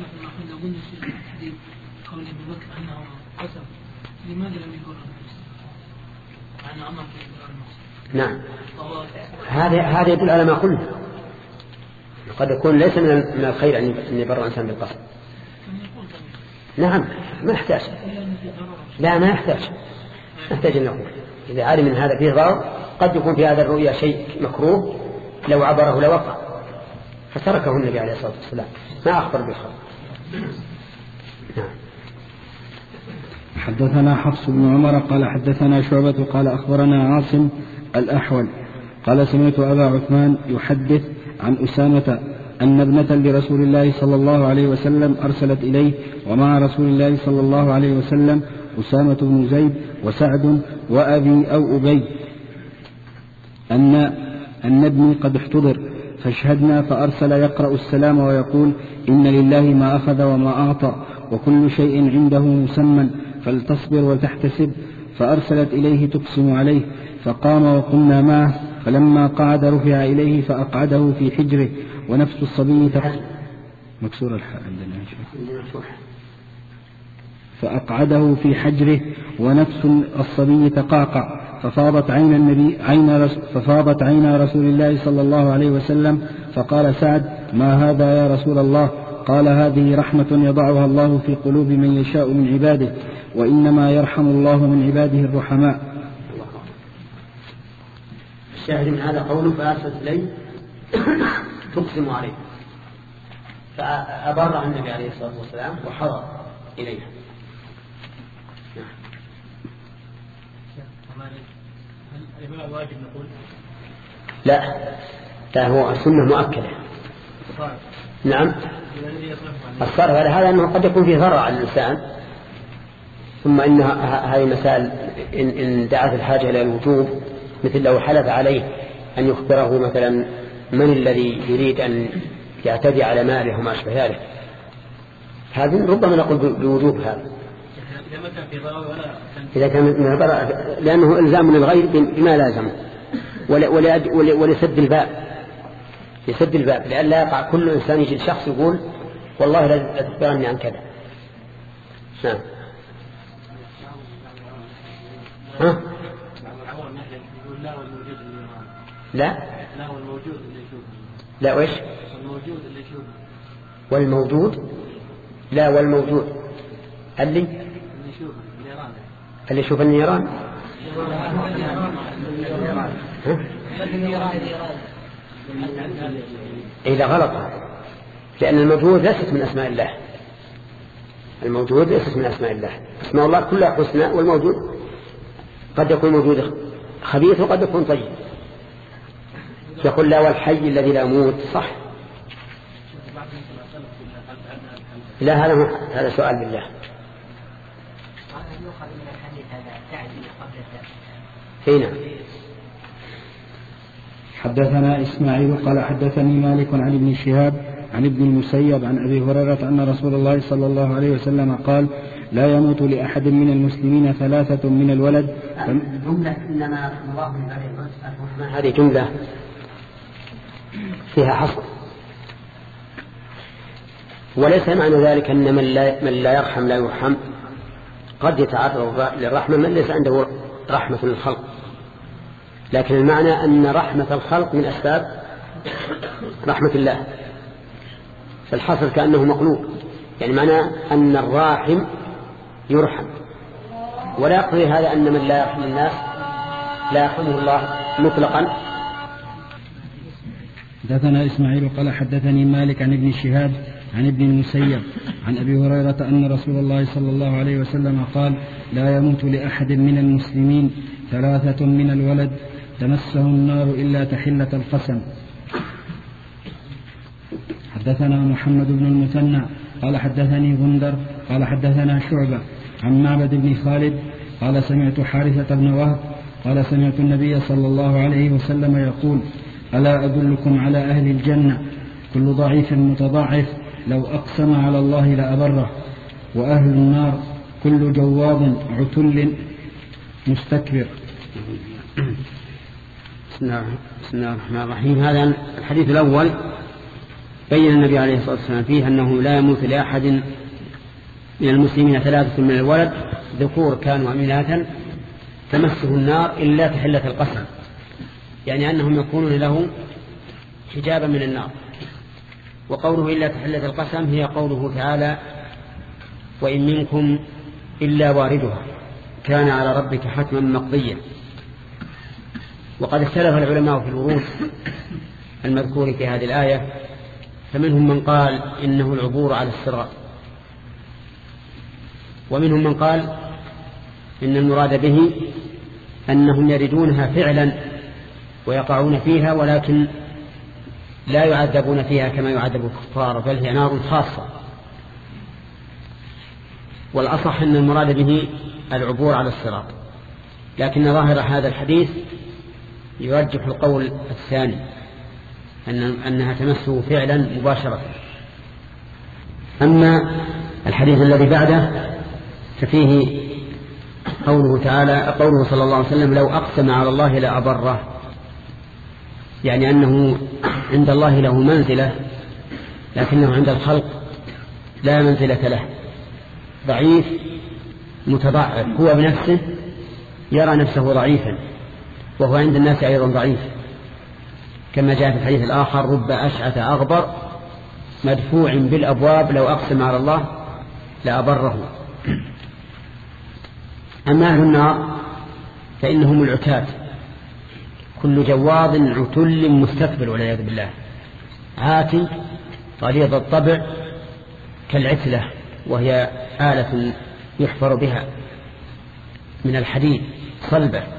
نعم، هذا هذا يدل على ما قلنا، قد يكون ليس من الخير أن يبرر الإنسان بالقسم. نعم، ما يحتاج، لا ما يحتاج نحتاج أن نقول إذا علم من هذا فيه ضرر. قد يكون في هذا الرؤيا شيء مكروه لو عبره لوقع فتركه النبي عليه الصلاة والسلام، ما أخبر بالخبر. نعم. حدثنا حفص بن عمر قال حدثنا شعبة قال أخبرنا عاصم الأحول قال سمعت أبا عثمان يحدث عن أسامة أن ابنة لرسول الله صلى الله عليه وسلم أرسلت إليه ومع رسول الله صلى الله عليه وسلم أسامة بن زيد وسعد وأبي أو أبي أن أن ابني قد احتضر فاشهدنا، فأرسل يقرأ السلام ويقول إن لله ما أخذ وما أعطى وكل شيء عنده مسمى فلتصبر وتحتسب. فأرسلت إليه تقسم عليه، فقام وقمنا معه، فلما قعد رفع إليه فأقعده في حجره ونفس الصبي تقاقع. مكسور الحاء عندنا. فأقعده في حجره ونفس الصبي تقاقع، ففاضت عين النبي عين رس ففاضت عين رسول الله صلى الله عليه وسلم، فقال سعد: ما هذا يا رسول الله؟ قال: هذه رحمة يضعها الله في قلوب من يشاء من عباده، وإنما يرحم الله من عباده الرحماء. الشاهد من هذا قوله: فأرسلت إليه تقسم عليه، فأبرع النبي عليه الصلاة والسلام وحضر إليها. لا، لا، هو السنة مؤكدة. نعم، الصرف على هذا أنه قد يكون فيه ضرر على الإنسان، ثم إن هذه المسائل إن, إن دعت الحاجة إلى الوجوب، مثل لو حلف عليه أن يخبره مثلا من الذي يريد أن يعتدي على ماله وما أشبه ذلك، هذا ربما نقول بوجوب هذا إذا كان من الضرر، لأنه إلزام من الغير بما لازم، ولسد الباب يسد الباب لأن لا يقع كل إنسان يجي الشخص يقول والله لا تخبرني عن كذا. نعم. ها؟ لا لا وإيش والموجود لا والموجود اللي اللي يشوف النيران إذا غلط، لأن الموجود ليست من أسماء الله، الموجود ليست من أسماء الله، أسماء الله كلها حسنى، والموجود قد يكون موجود خبيث وقد يكون طيب. يقول لا والحي الذي لا يموت، صح؟ لا، هذا هذا سؤال بالله. هنا حدثنا إسماعيل قال حدثني مالك عن ابن شهاب عن ابن المسيب عن أبي هريرة أن رسول الله صلى الله عليه وسلم قال: لا يموت لأحد من المسلمين ثلاثة من الولد. جملة إنما الله من الرحمن، هذه جملة فيها حصر، وليس معنى ذلك أن من لا, من لا يرحم لا يرحم. قد يتعرض للرحمة من ليس عنده رحمة للخلق، لكن المعنى أن رحمة الخلق من أسباب رحمة الله، فالحصر كأنه مقلوب، يعني معنى أن الراحم يرحم، ولا يقضي هذا أن من لا يرحم الناس لا يرحمه الله مطلقا. حدثنا إسماعيل قال حدثني مالك عن ابن شهاب عن ابن المسيب عن أبي هريرة أن رسول الله صلى الله عليه وسلم قال: لا يموت لأحد من المسلمين ثلاثة من الولد تمسه النار إلا تحلة القسم. حدثنا محمد بن المثنى قال حدثني غندر قال حدثنا شعبة عن معبد بن خالد قال: سمعت حارثة بن وهب قال: سمعت النبي صلى الله عليه وسلم يقول: ألا أدلكم على أهل الجنة كل ضعيف متضاعف لو أقسم على الله لأبره، وأهل النار كل جواب عتل مستكبر. بسم الله الرحمن الرحيم. هذا الحديث الأول بين النبي عليه الصلاة والسلام فيه أنه لا يموت لأحد من المسلمين ثلاثة من الولد ذكور كانوا وإناثا تمسه النار إلا تحلة القسم، يعني أنهم يكونون له حجابا من النار. وقوله إلا تحلة القسم هي قوله تعالى: وإن منكم إلا واردها كان على ربك حتما مقضيا. وقد اختلف العلماء في الورود المذكور في هذه الآية، فمنهم من قال إنه العبور على الصراط، ومنهم من قال إن المراد به أنهم يردونها فعلا ويقعون فيها، ولكن لا يعذبون فيها كما يعذب الكفار، بل هي نار خاصة. والأصح أن المراد به العبور على الصراط. لكن ظاهر هذا الحديث يرجح القول الثاني أن أنها تمسه فعلا مباشرة. أما الحديث الذي بعده ففيه قوله تعالى قوله صلى الله عليه وسلم لو أقسم على الله لأبره، يعني أنه عند الله له منزلة لكنه عند الخلق لا منزلة له، ضعيف متضعف، هو بنفسه يرى نفسه ضعيفا وهو عند الناس أيضا ضعيف، كما جاء في الحديث الآخر رب أشعث أغبر مدفوع بالأبواب لو أقسم على الله لأبره. أما أهل النار فإنهم العتاد، كل جواظ عتل مستكبر والعياذ بالله، عاتي غليظ الطبع كالعتلة، وهي آلة يحفر بها من الحديد صلبة